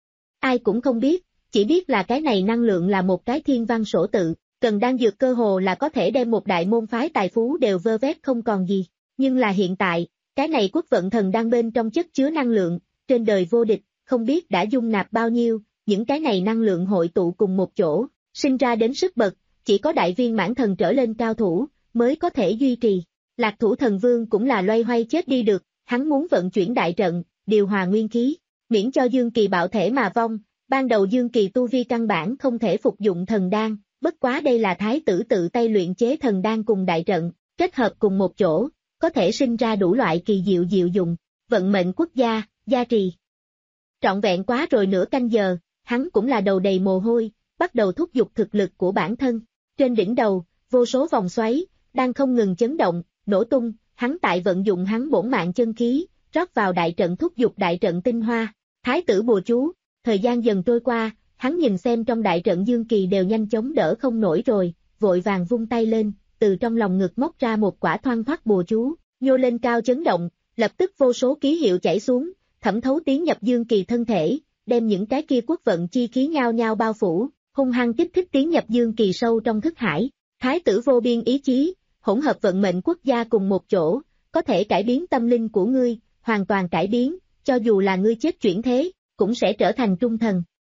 Ai cũng không biết, chỉ biết là cái này năng lượng là một cái thiên văn sổ tự, cần đan dược cơ hồ là có thể đem một đại môn phái tài phú đều vơ vét không còn gì, nhưng là hiện tại, cái này quốc vận thần đang bên trong chất chứa năng lượng, trên đời vô địch, không biết đã dung nạp bao nhiêu, những cái này năng lượng hội tụ cùng một chỗ, sinh ra đến sức bật, chỉ có đại viên mãn thần trở lên cao thủ, mới có thể duy trì. Lạc Thủ Thần Vương cũng là loay hoay chết đi được, hắn muốn vận chuyển đại trận, điều hòa nguyên khí, miễn cho Dương Kỳ bạo thể mà vong, ban đầu Dương Kỳ tu vi căn bản không thể phục dụng thần đan, bất quá đây là thái tử tự tay luyện chế thần đan cùng đại trận, kết hợp cùng một chỗ, có thể sinh ra đủ loại kỳ diệu diệu dụng, vận mệnh quốc gia, gia trì. Trọn vẹn quá rồi nửa canh giờ, hắn cũng là đầu đầy mồ hôi, bắt đầu thúc giục thực lực của bản thân, trên đỉnh đầu, vô số vòng xoáy, đang không ngừng chấn động, nổ tung, hắn tại vận dụng hắn bổn mạng chân khí, rót vào đại trận thúc giục đại trận tinh hoa, thái tử bùa chú, thời gian dần trôi qua, hắn nhìn xem trong đại trận Dương Kỳ đều nhanh chóng đỡ không nổi rồi, vội vàng vung tay lên, từ trong lòng ngực móc ra một quả thoăn thoắt bùa chú, nhô lên cao chấn động, lập tức vô số ký hiệu chảy xuống, thẩm thấu tiến nhập Dương Kỳ thân thể, đem những cái kia quốc vận chi khí nhao nhao bao phủ, hung hăng kích thích tiến nhập Dương Kỳ sâu trong thức hải, thái tử vô biên ý chí, hỗn hợp vận mệnh quốc gia cùng một chỗ, có thể cải biến tâm linh của ngươi, hoàn toàn cải biến, cho dù là ngươi chết chuyển thế, cũng sẽ trở thành trung thần.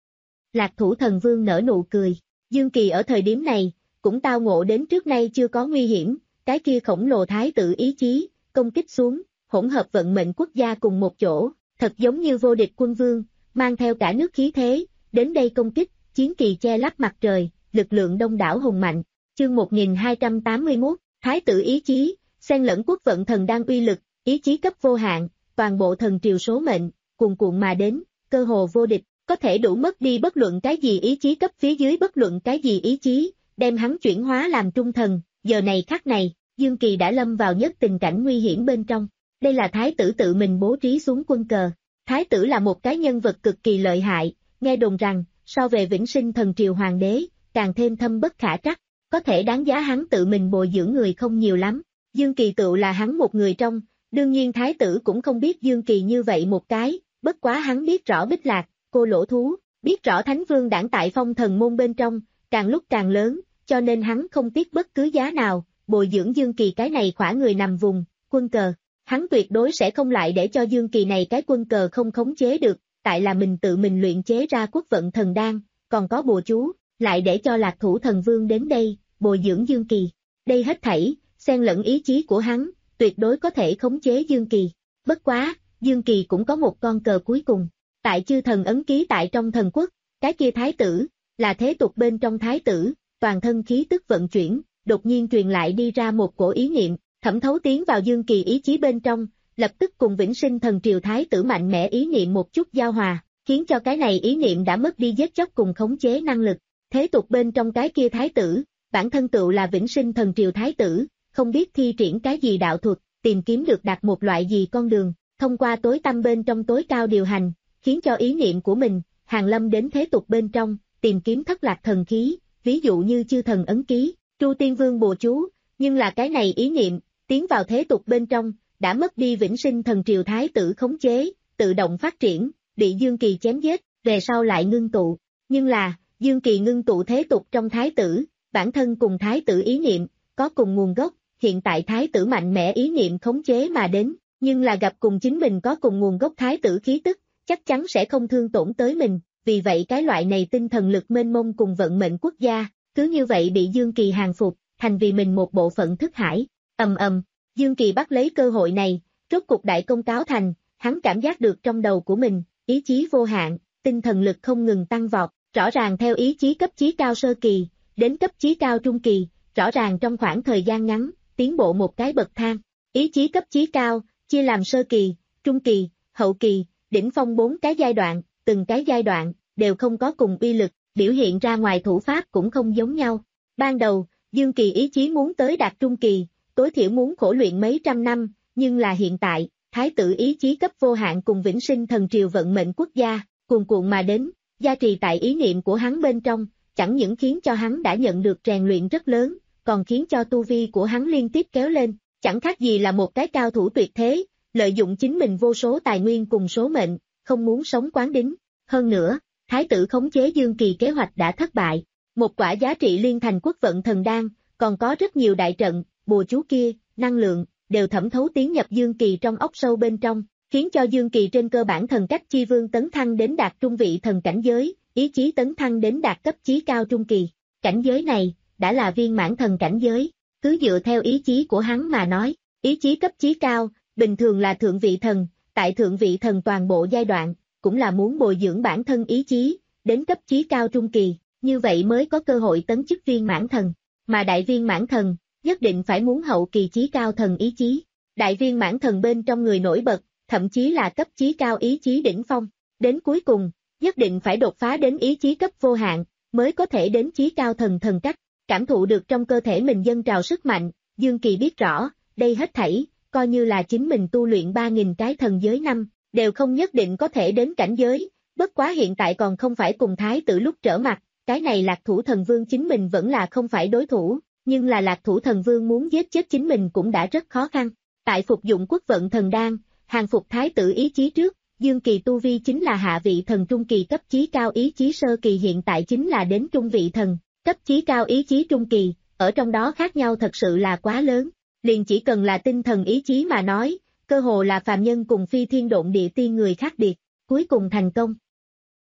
Lạc Thủ Thần Vương nở nụ cười. Dương Kỳ ở thời điểm này, cũng tao ngộ đến trước nay chưa có nguy hiểm, cái kia khổng lồ thái tử ý chí, công kích xuống, hỗn hợp vận mệnh quốc gia cùng một chỗ, thật giống như vô địch quân vương, mang theo cả nước khí thế, đến đây công kích, chiến kỳ che lấp mặt trời, lực lượng đông đảo hùng mạnh. Chương một nghìn hai trăm tám mươi mốt, Thái tử ý chí, xen lẫn quốc vận thần đang uy lực, ý chí cấp vô hạn, toàn bộ thần triều số mệnh, cuồn cuộn mà đến, cơ hồ vô địch, có thể đủ mất đi bất luận cái gì ý chí cấp phía dưới bất luận cái gì ý chí, đem hắn chuyển hóa làm trung thần, giờ này khắc này, Dương Kỳ đã lâm vào nhất tình cảnh nguy hiểm bên trong. Đây là thái tử tự mình bố trí xuống quân cờ. Thái tử là một cái nhân vật cực kỳ lợi hại, nghe đồn rằng, so về vĩnh sinh thần triều hoàng đế, càng thêm thâm bất khả trắc, có thể đáng giá hắn tự mình bồi dưỡng người không nhiều lắm. Dương Kỳ tự là hắn một người trong, đương nhiên thái tử cũng không biết Dương Kỳ như vậy một cái, bất quá hắn biết rõ Bích Lạc, cô lỗ thú, biết rõ Thánh Vương đảng tại Phong Thần môn bên trong, càng lúc càng lớn, cho nên hắn không tiếc bất cứ giá nào, bồi dưỡng Dương Kỳ cái này khỏa người nằm vùng, quân cờ. Hắn tuyệt đối sẽ không lại để cho Dương Kỳ này cái quân cờ không khống chế được, tại là mình tự mình luyện chế ra quốc vận thần đan, còn có bùa chú, lại để cho Lạc Thủ Thần Vương đến đây, bồi dưỡng Dương Kỳ. Đây hết thảy, xen lẫn ý chí của hắn, tuyệt đối có thể khống chế Dương Kỳ. Bất quá, Dương Kỳ cũng có một con cờ cuối cùng. Tại chư thần ấn ký tại trong thần quốc, cái kia thái tử, là thế tục bên trong thái tử, toàn thân khí tức vận chuyển, đột nhiên truyền lại đi ra một cổ ý niệm, thẩm thấu tiến vào Dương Kỳ ý chí bên trong, lập tức cùng vĩnh sinh thần triều thái tử mạnh mẽ ý niệm một chút giao hòa, khiến cho cái này ý niệm đã mất đi giết chóc cùng khống chế năng lực. Thế tục bên trong cái kia thái tử, bản thân tựu là vĩnh sinh thần triều thái tử, không biết thi triển cái gì đạo thuật, tìm kiếm được đạt một loại gì con đường, thông qua tối tâm bên trong tối cao điều hành, khiến cho ý niệm của mình, hàng lâm đến thế tục bên trong, tìm kiếm thất lạc thần khí, ví dụ như chư thần ấn ký, Tru Tiên Vương bùa chú, nhưng là cái này ý niệm, tiến vào thế tục bên trong, đã mất đi vĩnh sinh thần triều thái tử khống chế, tự động phát triển, bị Dương Kỳ chém giết, về sau lại ngưng tụ. Nhưng là, Dương Kỳ ngưng tụ thế tục trong thái tử, bản thân cùng thái tử ý niệm, có cùng nguồn gốc, hiện tại thái tử mạnh mẽ ý niệm khống chế mà đến, nhưng là gặp cùng chính mình có cùng nguồn gốc thái tử khí tức, chắc chắn sẽ không thương tổn tới mình, vì vậy cái loại này tinh thần lực mênh mông cùng vận mệnh quốc gia, cứ như vậy bị Dương Kỳ hàng phục, thành vì mình một bộ phận thức hải. Ầm ầm, Dương Kỳ bắt lấy cơ hội này, rốt cục đại công cáo thành, hắn cảm giác được trong đầu của mình, ý chí vô hạn, tinh thần lực không ngừng tăng vọt, rõ ràng theo ý chí cấp chí cao sơ kỳ, đến cấp chí cao trung kỳ, rõ ràng trong khoảng thời gian ngắn, tiến bộ một cái bậc thang. Ý chí cấp chí cao, chia làm sơ kỳ, trung kỳ, hậu kỳ, đỉnh phong bốn cái giai đoạn, từng cái giai đoạn, đều không có cùng uy lực, biểu hiện ra ngoài thủ pháp cũng không giống nhau. Ban đầu, Dương Kỳ ý chí muốn tới đạt trung kỳ, tối thiểu muốn khổ luyện mấy trăm năm, nhưng là hiện tại, thái tử ý chí cấp vô hạn cùng vĩnh sinh thần triều vận mệnh quốc gia, cuồn cuộn mà đến, gia trì tại ý niệm của hắn bên trong, chẳng những khiến cho hắn đã nhận được rèn luyện rất lớn, còn khiến cho tu vi của hắn liên tiếp kéo lên, chẳng khác gì là một cái cao thủ tuyệt thế, lợi dụng chính mình vô số tài nguyên cùng số mệnh, không muốn sống quán đính. Hơn nữa, thái tử khống chế Dương Kỳ kế hoạch đã thất bại, một quả giá trị liên thành quốc vận thần đan, còn có rất nhiều đại trận, bùa chú kia, năng lượng, đều thẩm thấu tiến nhập Dương Kỳ trong óc sâu bên trong, khiến cho Dương Kỳ trên cơ bản thần cách chi vương tấn thăng đến đạt trung vị thần cảnh giới, ý chí tấn thăng đến đạt cấp chí cao trung kỳ. Cảnh giới này, đã là viên mãn thần cảnh giới, cứ dựa theo ý chí của hắn mà nói, ý chí cấp chí cao, bình thường là thượng vị thần, tại thượng vị thần toàn bộ giai đoạn, cũng là muốn bồi dưỡng bản thân ý chí, đến cấp chí cao trung kỳ, như vậy mới có cơ hội tấn chức viên mãn thần, mà đại viên mãn thần, nhất định phải muốn hậu kỳ chí cao thần ý chí. Đại viên mãn thần bên trong người nổi bật, thậm chí là cấp chí cao ý chí đỉnh phong, đến cuối cùng, nhất định phải đột phá đến ý chí cấp vô hạn, mới có thể đến chí cao thần thần cách, cảm thụ được trong cơ thể mình dâng trào sức mạnh, Dương Kỳ biết rõ, đây hết thảy, coi như là chính mình tu luyện ba nghìn cái thần giới năm, đều không nhất định có thể đến cảnh giới, bất quá hiện tại còn không phải cùng thái tử lúc trở mặt, cái này Lạc Thủ Thần Vương chính mình vẫn là không phải đối thủ, nhưng là Lạc Thủ Thần Vương muốn giết chết chính mình cũng đã rất khó khăn. Tại phục dụng quốc vận thần đan, hàng phục thái tử ý chí trước, Dương Kỳ tu vi chính là hạ vị thần trung kỳ cấp chí cao ý chí sơ kỳ, hiện tại chính là đến trung vị thần, cấp chí cao ý chí trung kỳ, ở trong đó khác nhau thật sự là quá lớn, liền chỉ cần là tinh thần ý chí mà nói, cơ hồ là phàm nhân cùng phi thiên độn địa tiên người khác biệt, cuối cùng thành công.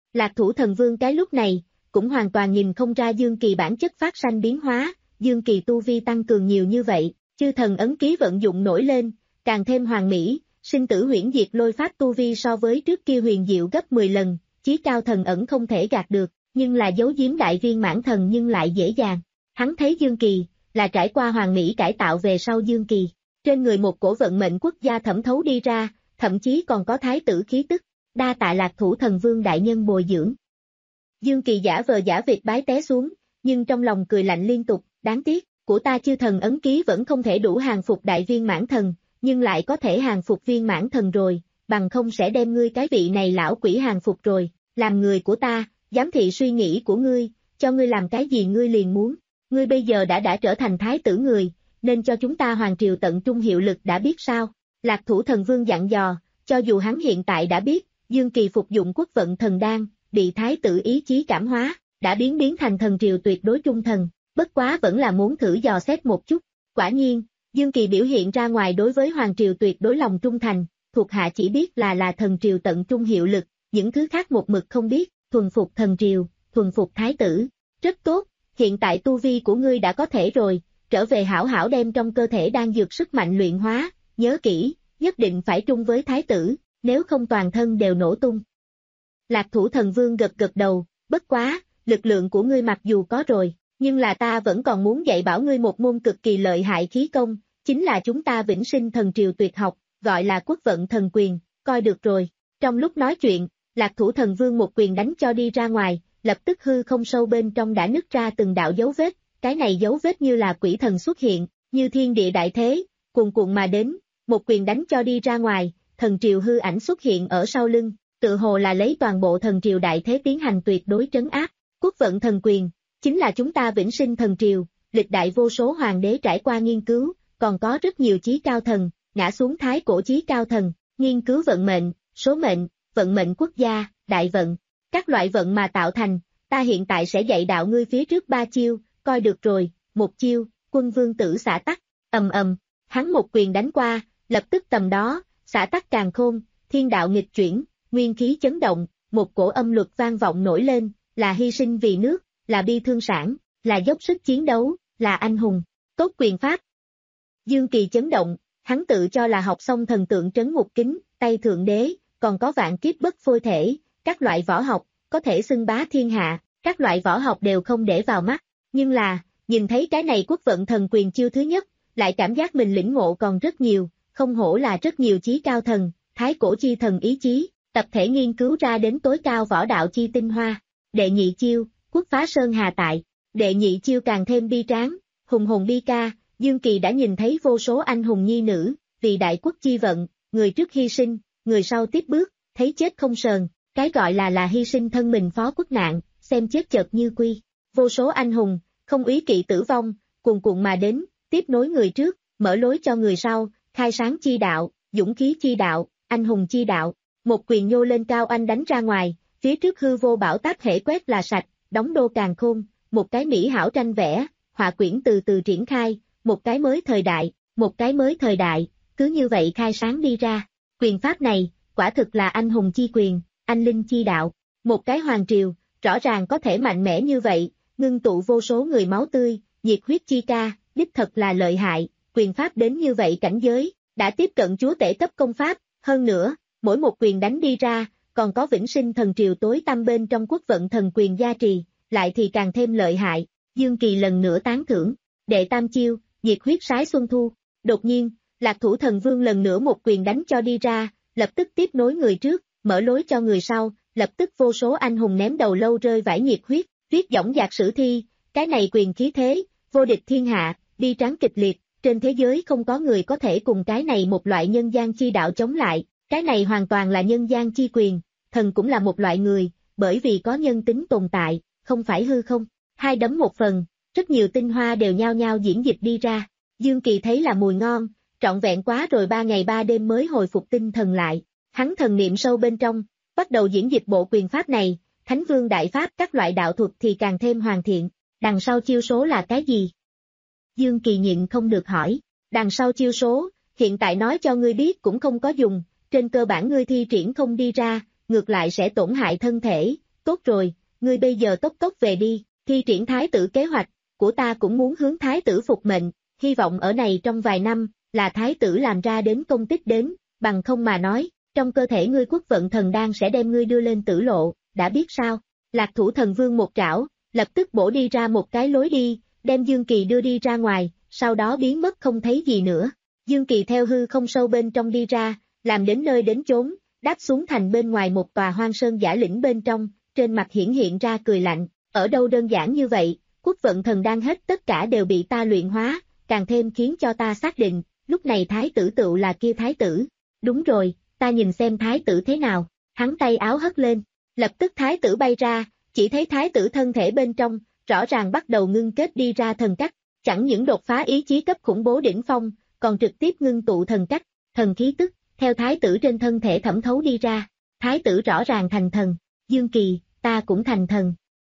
Lạc Thủ Thần Vương cái lúc này, cũng hoàn toàn nhìn không ra Dương Kỳ bản chất phát sanh biến hóa, Dương Kỳ tu vi tăng cường nhiều như vậy, chư thần ấn ký vận dụng nổi lên, càng thêm hoàn mỹ, sinh tử huyễn diệt lôi pháp tu vi so với trước kia huyền diệu gấp mười lần, chí cao thần ẩn không thể gạt được, nhưng là giấu giếm đại viên mãn thần nhưng lại dễ dàng. Hắn thấy Dương Kỳ, là trải qua hoàn mỹ cải tạo về sau Dương Kỳ, trên người một cổ vận mệnh quốc gia thẩm thấu đi ra, thậm chí còn có thái tử khí tức, đa tạ Lạc Thủ Thần Vương đại nhân bồi dưỡng. Dương Kỳ giả vờ giả vịt bái té xuống, nhưng trong lòng cười lạnh liên tục, đáng tiếc, của ta chư thần ấn ký vẫn không thể đủ hàng phục đại viên mãn thần, nhưng lại có thể hàng phục viên mãn thần rồi, bằng không sẽ đem ngươi cái vị này lão quỷ hàng phục rồi, làm người của ta, giám thị suy nghĩ của ngươi, cho ngươi làm cái gì ngươi liền muốn, ngươi bây giờ đã đã trở thành thái tử người, nên cho chúng ta hoàng triều tận trung hiệu lực đã biết sao, Lạc Thủ Thần Vương dặn dò, cho dù hắn hiện tại đã biết, Dương Kỳ phục dụng quốc vận thần đan, bị thái tử ý chí cảm hóa, đã biến biến thành thần triều tuyệt đối trung thần, bất quá vẫn là muốn thử dò xét một chút, quả nhiên, Dương Kỳ biểu hiện ra ngoài đối với hoàng triều tuyệt đối lòng trung thành, thuộc hạ chỉ biết là là thần triều tận trung hiệu lực, những thứ khác một mực không biết, thuần phục thần triều, thuần phục thái tử, rất tốt, hiện tại tu vi của ngươi đã có thể rồi, trở về hảo hảo đem trong cơ thể đang dược sức mạnh luyện hóa, nhớ kỹ, nhất định phải trung với thái tử, nếu không toàn thân đều nổ tung. Lạc Thủ Thần Vương gật gật đầu, bất quá, lực lượng của ngươi mặc dù có rồi, nhưng là ta vẫn còn muốn dạy bảo ngươi một môn cực kỳ lợi hại khí công, chính là chúng ta vĩnh sinh thần triều tuyệt học, gọi là quốc vận thần quyền, coi được rồi. Trong lúc nói chuyện, Lạc Thủ Thần Vương một quyền đánh cho đi ra ngoài, lập tức hư không sâu bên trong đã nứt ra từng đạo dấu vết, cái này dấu vết như là quỷ thần xuất hiện, như thiên địa đại thế, cuồn cuộn mà đến, một quyền đánh cho đi ra ngoài, thần triều hư ảnh xuất hiện ở sau lưng, tự hồ là lấy toàn bộ thần triều đại thế tiến hành tuyệt đối trấn áp. Quốc vận thần quyền, chính là chúng ta vĩnh sinh thần triều, lịch đại vô số hoàng đế trải qua nghiên cứu, còn có rất nhiều chí cao thần, ngã xuống thái cổ chí cao thần, nghiên cứu vận mệnh, số mệnh, vận mệnh quốc gia, đại vận, các loại vận mà tạo thành, ta hiện tại sẽ dạy đạo ngươi phía trước ba chiêu, coi được rồi, một chiêu, quân vương tử xả tắc, ầm ầm, hắn một quyền đánh qua, lập tức tầm đó, xả tắc càn khôn, thiên đạo nghịch chuyển, nguyên khí chấn động, một cổ âm luật vang vọng nổi lên, là hy sinh vì nước, là bi thương sản, là dốc sức chiến đấu, là anh hùng, tốt quyền pháp. Dương Kỳ chấn động, hắn tự cho là học xong thần tượng trấn ngục kính, tay thượng đế, còn có vạn kiếp bất phôi thể, các loại võ học, có thể xưng bá thiên hạ, các loại võ học đều không để vào mắt, nhưng là, nhìn thấy cái này quốc vận thần quyền chiêu thứ nhất, lại cảm giác mình lĩnh ngộ còn rất nhiều, không hổ là rất nhiều chí cao thần, thái cổ chi thần ý chí, tập thể nghiên cứu ra đến tối cao võ đạo chi tinh hoa. Đệ nhị chiêu, quốc phá sơn hà tại, đệ nhị chiêu càng thêm bi tráng, hùng hồn bi ca, Dương Kỳ đã nhìn thấy vô số anh hùng nhi nữ, vì đại quốc chi vận, người trước hy sinh, người sau tiếp bước, thấy chết không sờn, cái gọi là là hy sinh thân mình phó quốc nạn, xem chết chợt như quy, vô số anh hùng, không úy kỵ tử vong, cuồn cuộn mà đến, tiếp nối người trước, mở lối cho người sau, khai sáng chi đạo, dũng khí chi đạo, anh hùng chi đạo, một quyền nhô lên cao anh đánh ra ngoài, phía trước hư vô bảo táp hệ quét là sạch, đóng đô càn khôn, một cái mỹ hảo tranh vẽ, họa quyển từ từ triển khai, một cái mới thời đại, một cái mới thời đại, cứ như vậy khai sáng đi ra, quyền pháp này, quả thực là anh hùng chi quyền, anh linh chi đạo, một cái hoàng triều, rõ ràng có thể mạnh mẽ như vậy, ngưng tụ vô số người máu tươi, nhiệt huyết chi ca, đích thật là lợi hại, quyền pháp đến như vậy cảnh giới, đã tiếp cận chúa tể cấp công pháp, hơn nữa, mỗi một quyền đánh đi ra, còn có vĩnh sinh thần triều tối tăm bên trong quốc vận thần quyền gia trì, lại thì càng thêm lợi hại, Dương Kỳ lần nữa tán thưởng, đệ tam chiêu, nhiệt huyết sái xuân thu, đột nhiên, Lạc Thủ Thần Vương lần nữa một quyền đánh cho đi ra, lập tức tiếp nối người trước, mở lối cho người sau, lập tức vô số anh hùng ném đầu lâu rơi vãi nhiệt huyết, viết dõng dạc sử thi, cái này quyền khí thế, vô địch thiên hạ, đi tráng kịch liệt, trên thế giới không có người có thể cùng cái này một loại nhân gian chi đạo chống lại, cái này hoàn toàn là nhân gian chi quyền, thần cũng là một loại người, bởi vì có nhân tính tồn tại, không phải hư không, hai đấm một phần, rất nhiều tinh hoa đều nhao nhao diễn dịch đi ra, Dương Kỳ thấy là mùi ngon, trọn vẹn quá rồi ba ngày ba đêm mới hồi phục tinh thần lại, hắn thần niệm sâu bên trong, bắt đầu diễn dịch bộ quyền pháp này, Thánh Vương Đại Pháp các loại đạo thuật thì càng thêm hoàn thiện, đằng sau chiêu số là cái gì? Dương Kỳ nhịn không được hỏi, đằng sau chiêu số, hiện tại nói cho ngươi biết cũng không có dùng, trên cơ bản ngươi thi triển không đi ra, ngược lại sẽ tổn hại thân thể, tốt rồi, ngươi bây giờ tốc tốc về đi, thi triển thái tử kế hoạch, của ta cũng muốn hướng thái tử phục mệnh, hy vọng ở này trong vài năm, là thái tử làm ra đến công tích đến, bằng không mà nói, trong cơ thể ngươi quốc vận thần đan sẽ đem ngươi đưa lên tử lộ, đã biết sao? Lạc Thủ Thần Vương một trảo, lập tức bổ đi ra một cái lối đi, đem Dương Kỳ đưa đi ra ngoài, sau đó biến mất không thấy gì nữa. Dương Kỳ theo hư không sâu bên trong đi ra, làm đến nơi đến chốn, đáp xuống thành bên ngoài một tòa hoang sơn giả lĩnh bên trong, trên mặt hiển hiện ra cười lạnh, ở đâu đơn giản như vậy, quốc vận thần đan hết tất cả đều bị ta luyện hóa, càng thêm khiến cho ta xác định, lúc này thái tử tựu là kia thái tử. Đúng rồi, ta nhìn xem thái tử thế nào, hắn tay áo hất lên, lập tức thái tử bay ra, chỉ thấy thái tử thân thể bên trong, rõ ràng bắt đầu ngưng kết đi ra thần cách, chẳng những đột phá ý chí cấp khủng bố đỉnh phong, còn trực tiếp ngưng tụ thần cách, thần khí tức, theo thái tử trên thân thể thẩm thấu đi ra, thái tử rõ ràng thành thần, Dương Kỳ, ta cũng thành thần.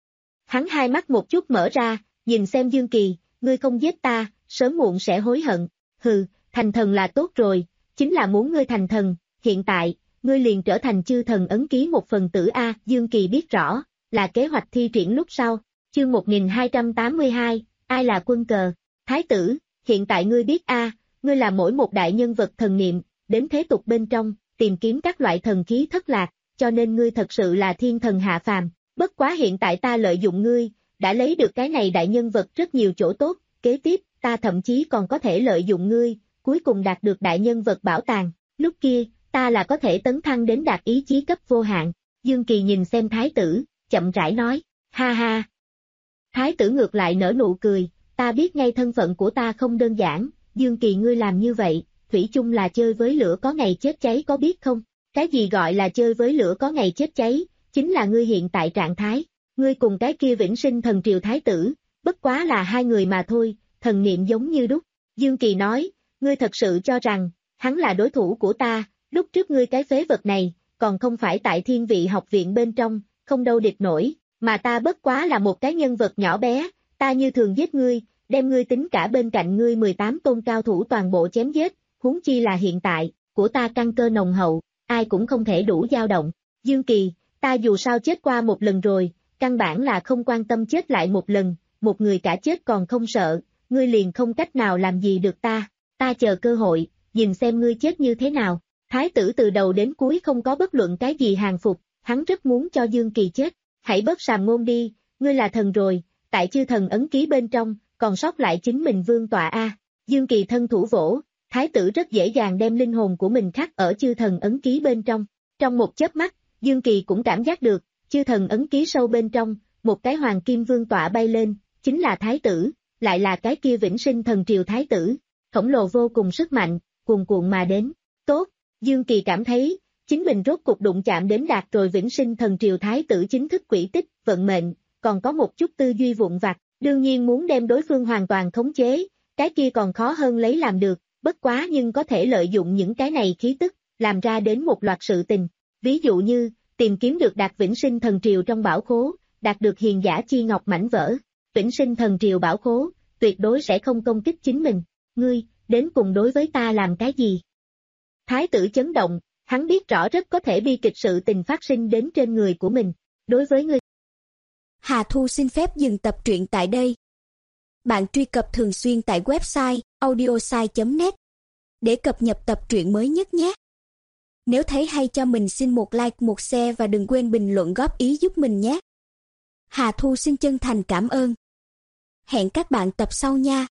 Hắn hai mắt một chút mở ra, nhìn xem Dương Kỳ, ngươi không giết ta, sớm muộn sẽ hối hận, hừ, thành thần là tốt rồi, chính là muốn ngươi thành thần, hiện tại, ngươi liền trở thành chư thần ấn ký một phần tử A, Dương Kỳ biết rõ, là kế hoạch thi triển lúc sau, chương một nghìn hai trăm tám mươi hai, ai là quân cờ, thái tử, hiện tại ngươi biết A, ngươi là mỗi một đại nhân vật thần niệm, đến thế tục bên trong, tìm kiếm các loại thần khí thất lạc, cho nên ngươi thật sự là thiên thần hạ phàm, bất quá hiện tại ta lợi dụng ngươi, đã lấy được cái này đại nhân vật rất nhiều chỗ tốt, kế tiếp, ta thậm chí còn có thể lợi dụng ngươi, cuối cùng đạt được đại nhân vật bảo tàng, lúc kia, ta là có thể tấn thăng đến đạt ý chí cấp vô hạn. Dương Kỳ nhìn xem thái tử, chậm rãi nói, ha ha. Thái tử ngược lại nở nụ cười, ta biết ngay thân phận của ta không đơn giản, Dương Kỳ ngươi làm như vậy, thủy chung là chơi với lửa có ngày chết cháy có biết không? Cái gì gọi là chơi với lửa có ngày chết cháy, chính là ngươi hiện tại trạng thái, ngươi cùng cái kia vĩnh sinh thần triều thái tử, bất quá là hai người mà thôi, thần niệm giống như đúc. Dương Kỳ nói, ngươi thật sự cho rằng, hắn là đối thủ của ta, lúc trước ngươi cái phế vật này, còn không phải tại thiên vị học viện bên trong, không đâu địch nổi, mà ta bất quá là một cái nhân vật nhỏ bé, ta như thường giết ngươi, đem ngươi tính cả bên cạnh ngươi mười tám tôn cao thủ toàn bộ chém giết, huống chi là hiện tại, của ta căn cơ nồng hậu, ai cũng không thể đủ dao động. Dương Kỳ, ta dù sao chết qua một lần rồi, căn bản là không quan tâm chết lại một lần, một người cả chết còn không sợ, ngươi liền không cách nào làm gì được ta, ta chờ cơ hội, nhìn xem ngươi chết như thế nào. Thái tử từ đầu đến cuối không có bất luận cái gì hàng phục, hắn rất muốn cho Dương Kỳ chết, hãy bớt sàm ngôn đi, ngươi là thần rồi, tại chư thần ấn ký bên trong, còn sót lại chính mình vương tọa A. Dương Kỳ thân thủ vỗ, thái tử rất dễ dàng đem linh hồn của mình khắc ở chư thần ấn ký bên trong, trong một chớp mắt, Dương Kỳ cũng cảm giác được, chư thần ấn ký sâu bên trong, một cái hoàng kim vương tọa bay lên, chính là thái tử, lại là cái kia vĩnh sinh thần triều thái tử, khổng lồ vô cùng sức mạnh, cuồn cuộn mà đến, tốt. Dương Kỳ cảm thấy, chính mình rốt cục đụng chạm đến đạt rồi vĩnh sinh thần triều thái tử chính thức quỹ tích, vận mệnh, còn có một chút tư duy vụn vặt, đương nhiên muốn đem đối phương hoàn toàn khống chế, cái kia còn khó hơn lấy làm được, bất quá nhưng có thể lợi dụng những cái này khí tức, làm ra đến một loạt sự tình, ví dụ như, tìm kiếm được đạt vĩnh sinh thần triều trong bảo khố, đạt được hiền giả chi ngọc mảnh vỡ, vĩnh sinh thần triều bảo khố, tuyệt đối sẽ không công kích chính mình, ngươi, đến cùng đối với ta làm cái gì? Thái tử chấn động, hắn biết rõ rất có thể bi kịch sự tình phát sinh đến trên người của mình. Đối với ngươi, Hà Thu xin phép dừng tập truyện tại đây. Bạn truy cập thường xuyên tại website audiosai chấm net để cập nhật tập truyện mới nhất nhé. Nếu thấy hay cho mình xin một like, một share và đừng quên bình luận góp ý giúp mình nhé. Hà Thu xin chân thành cảm ơn. Hẹn các bạn tập sau nha.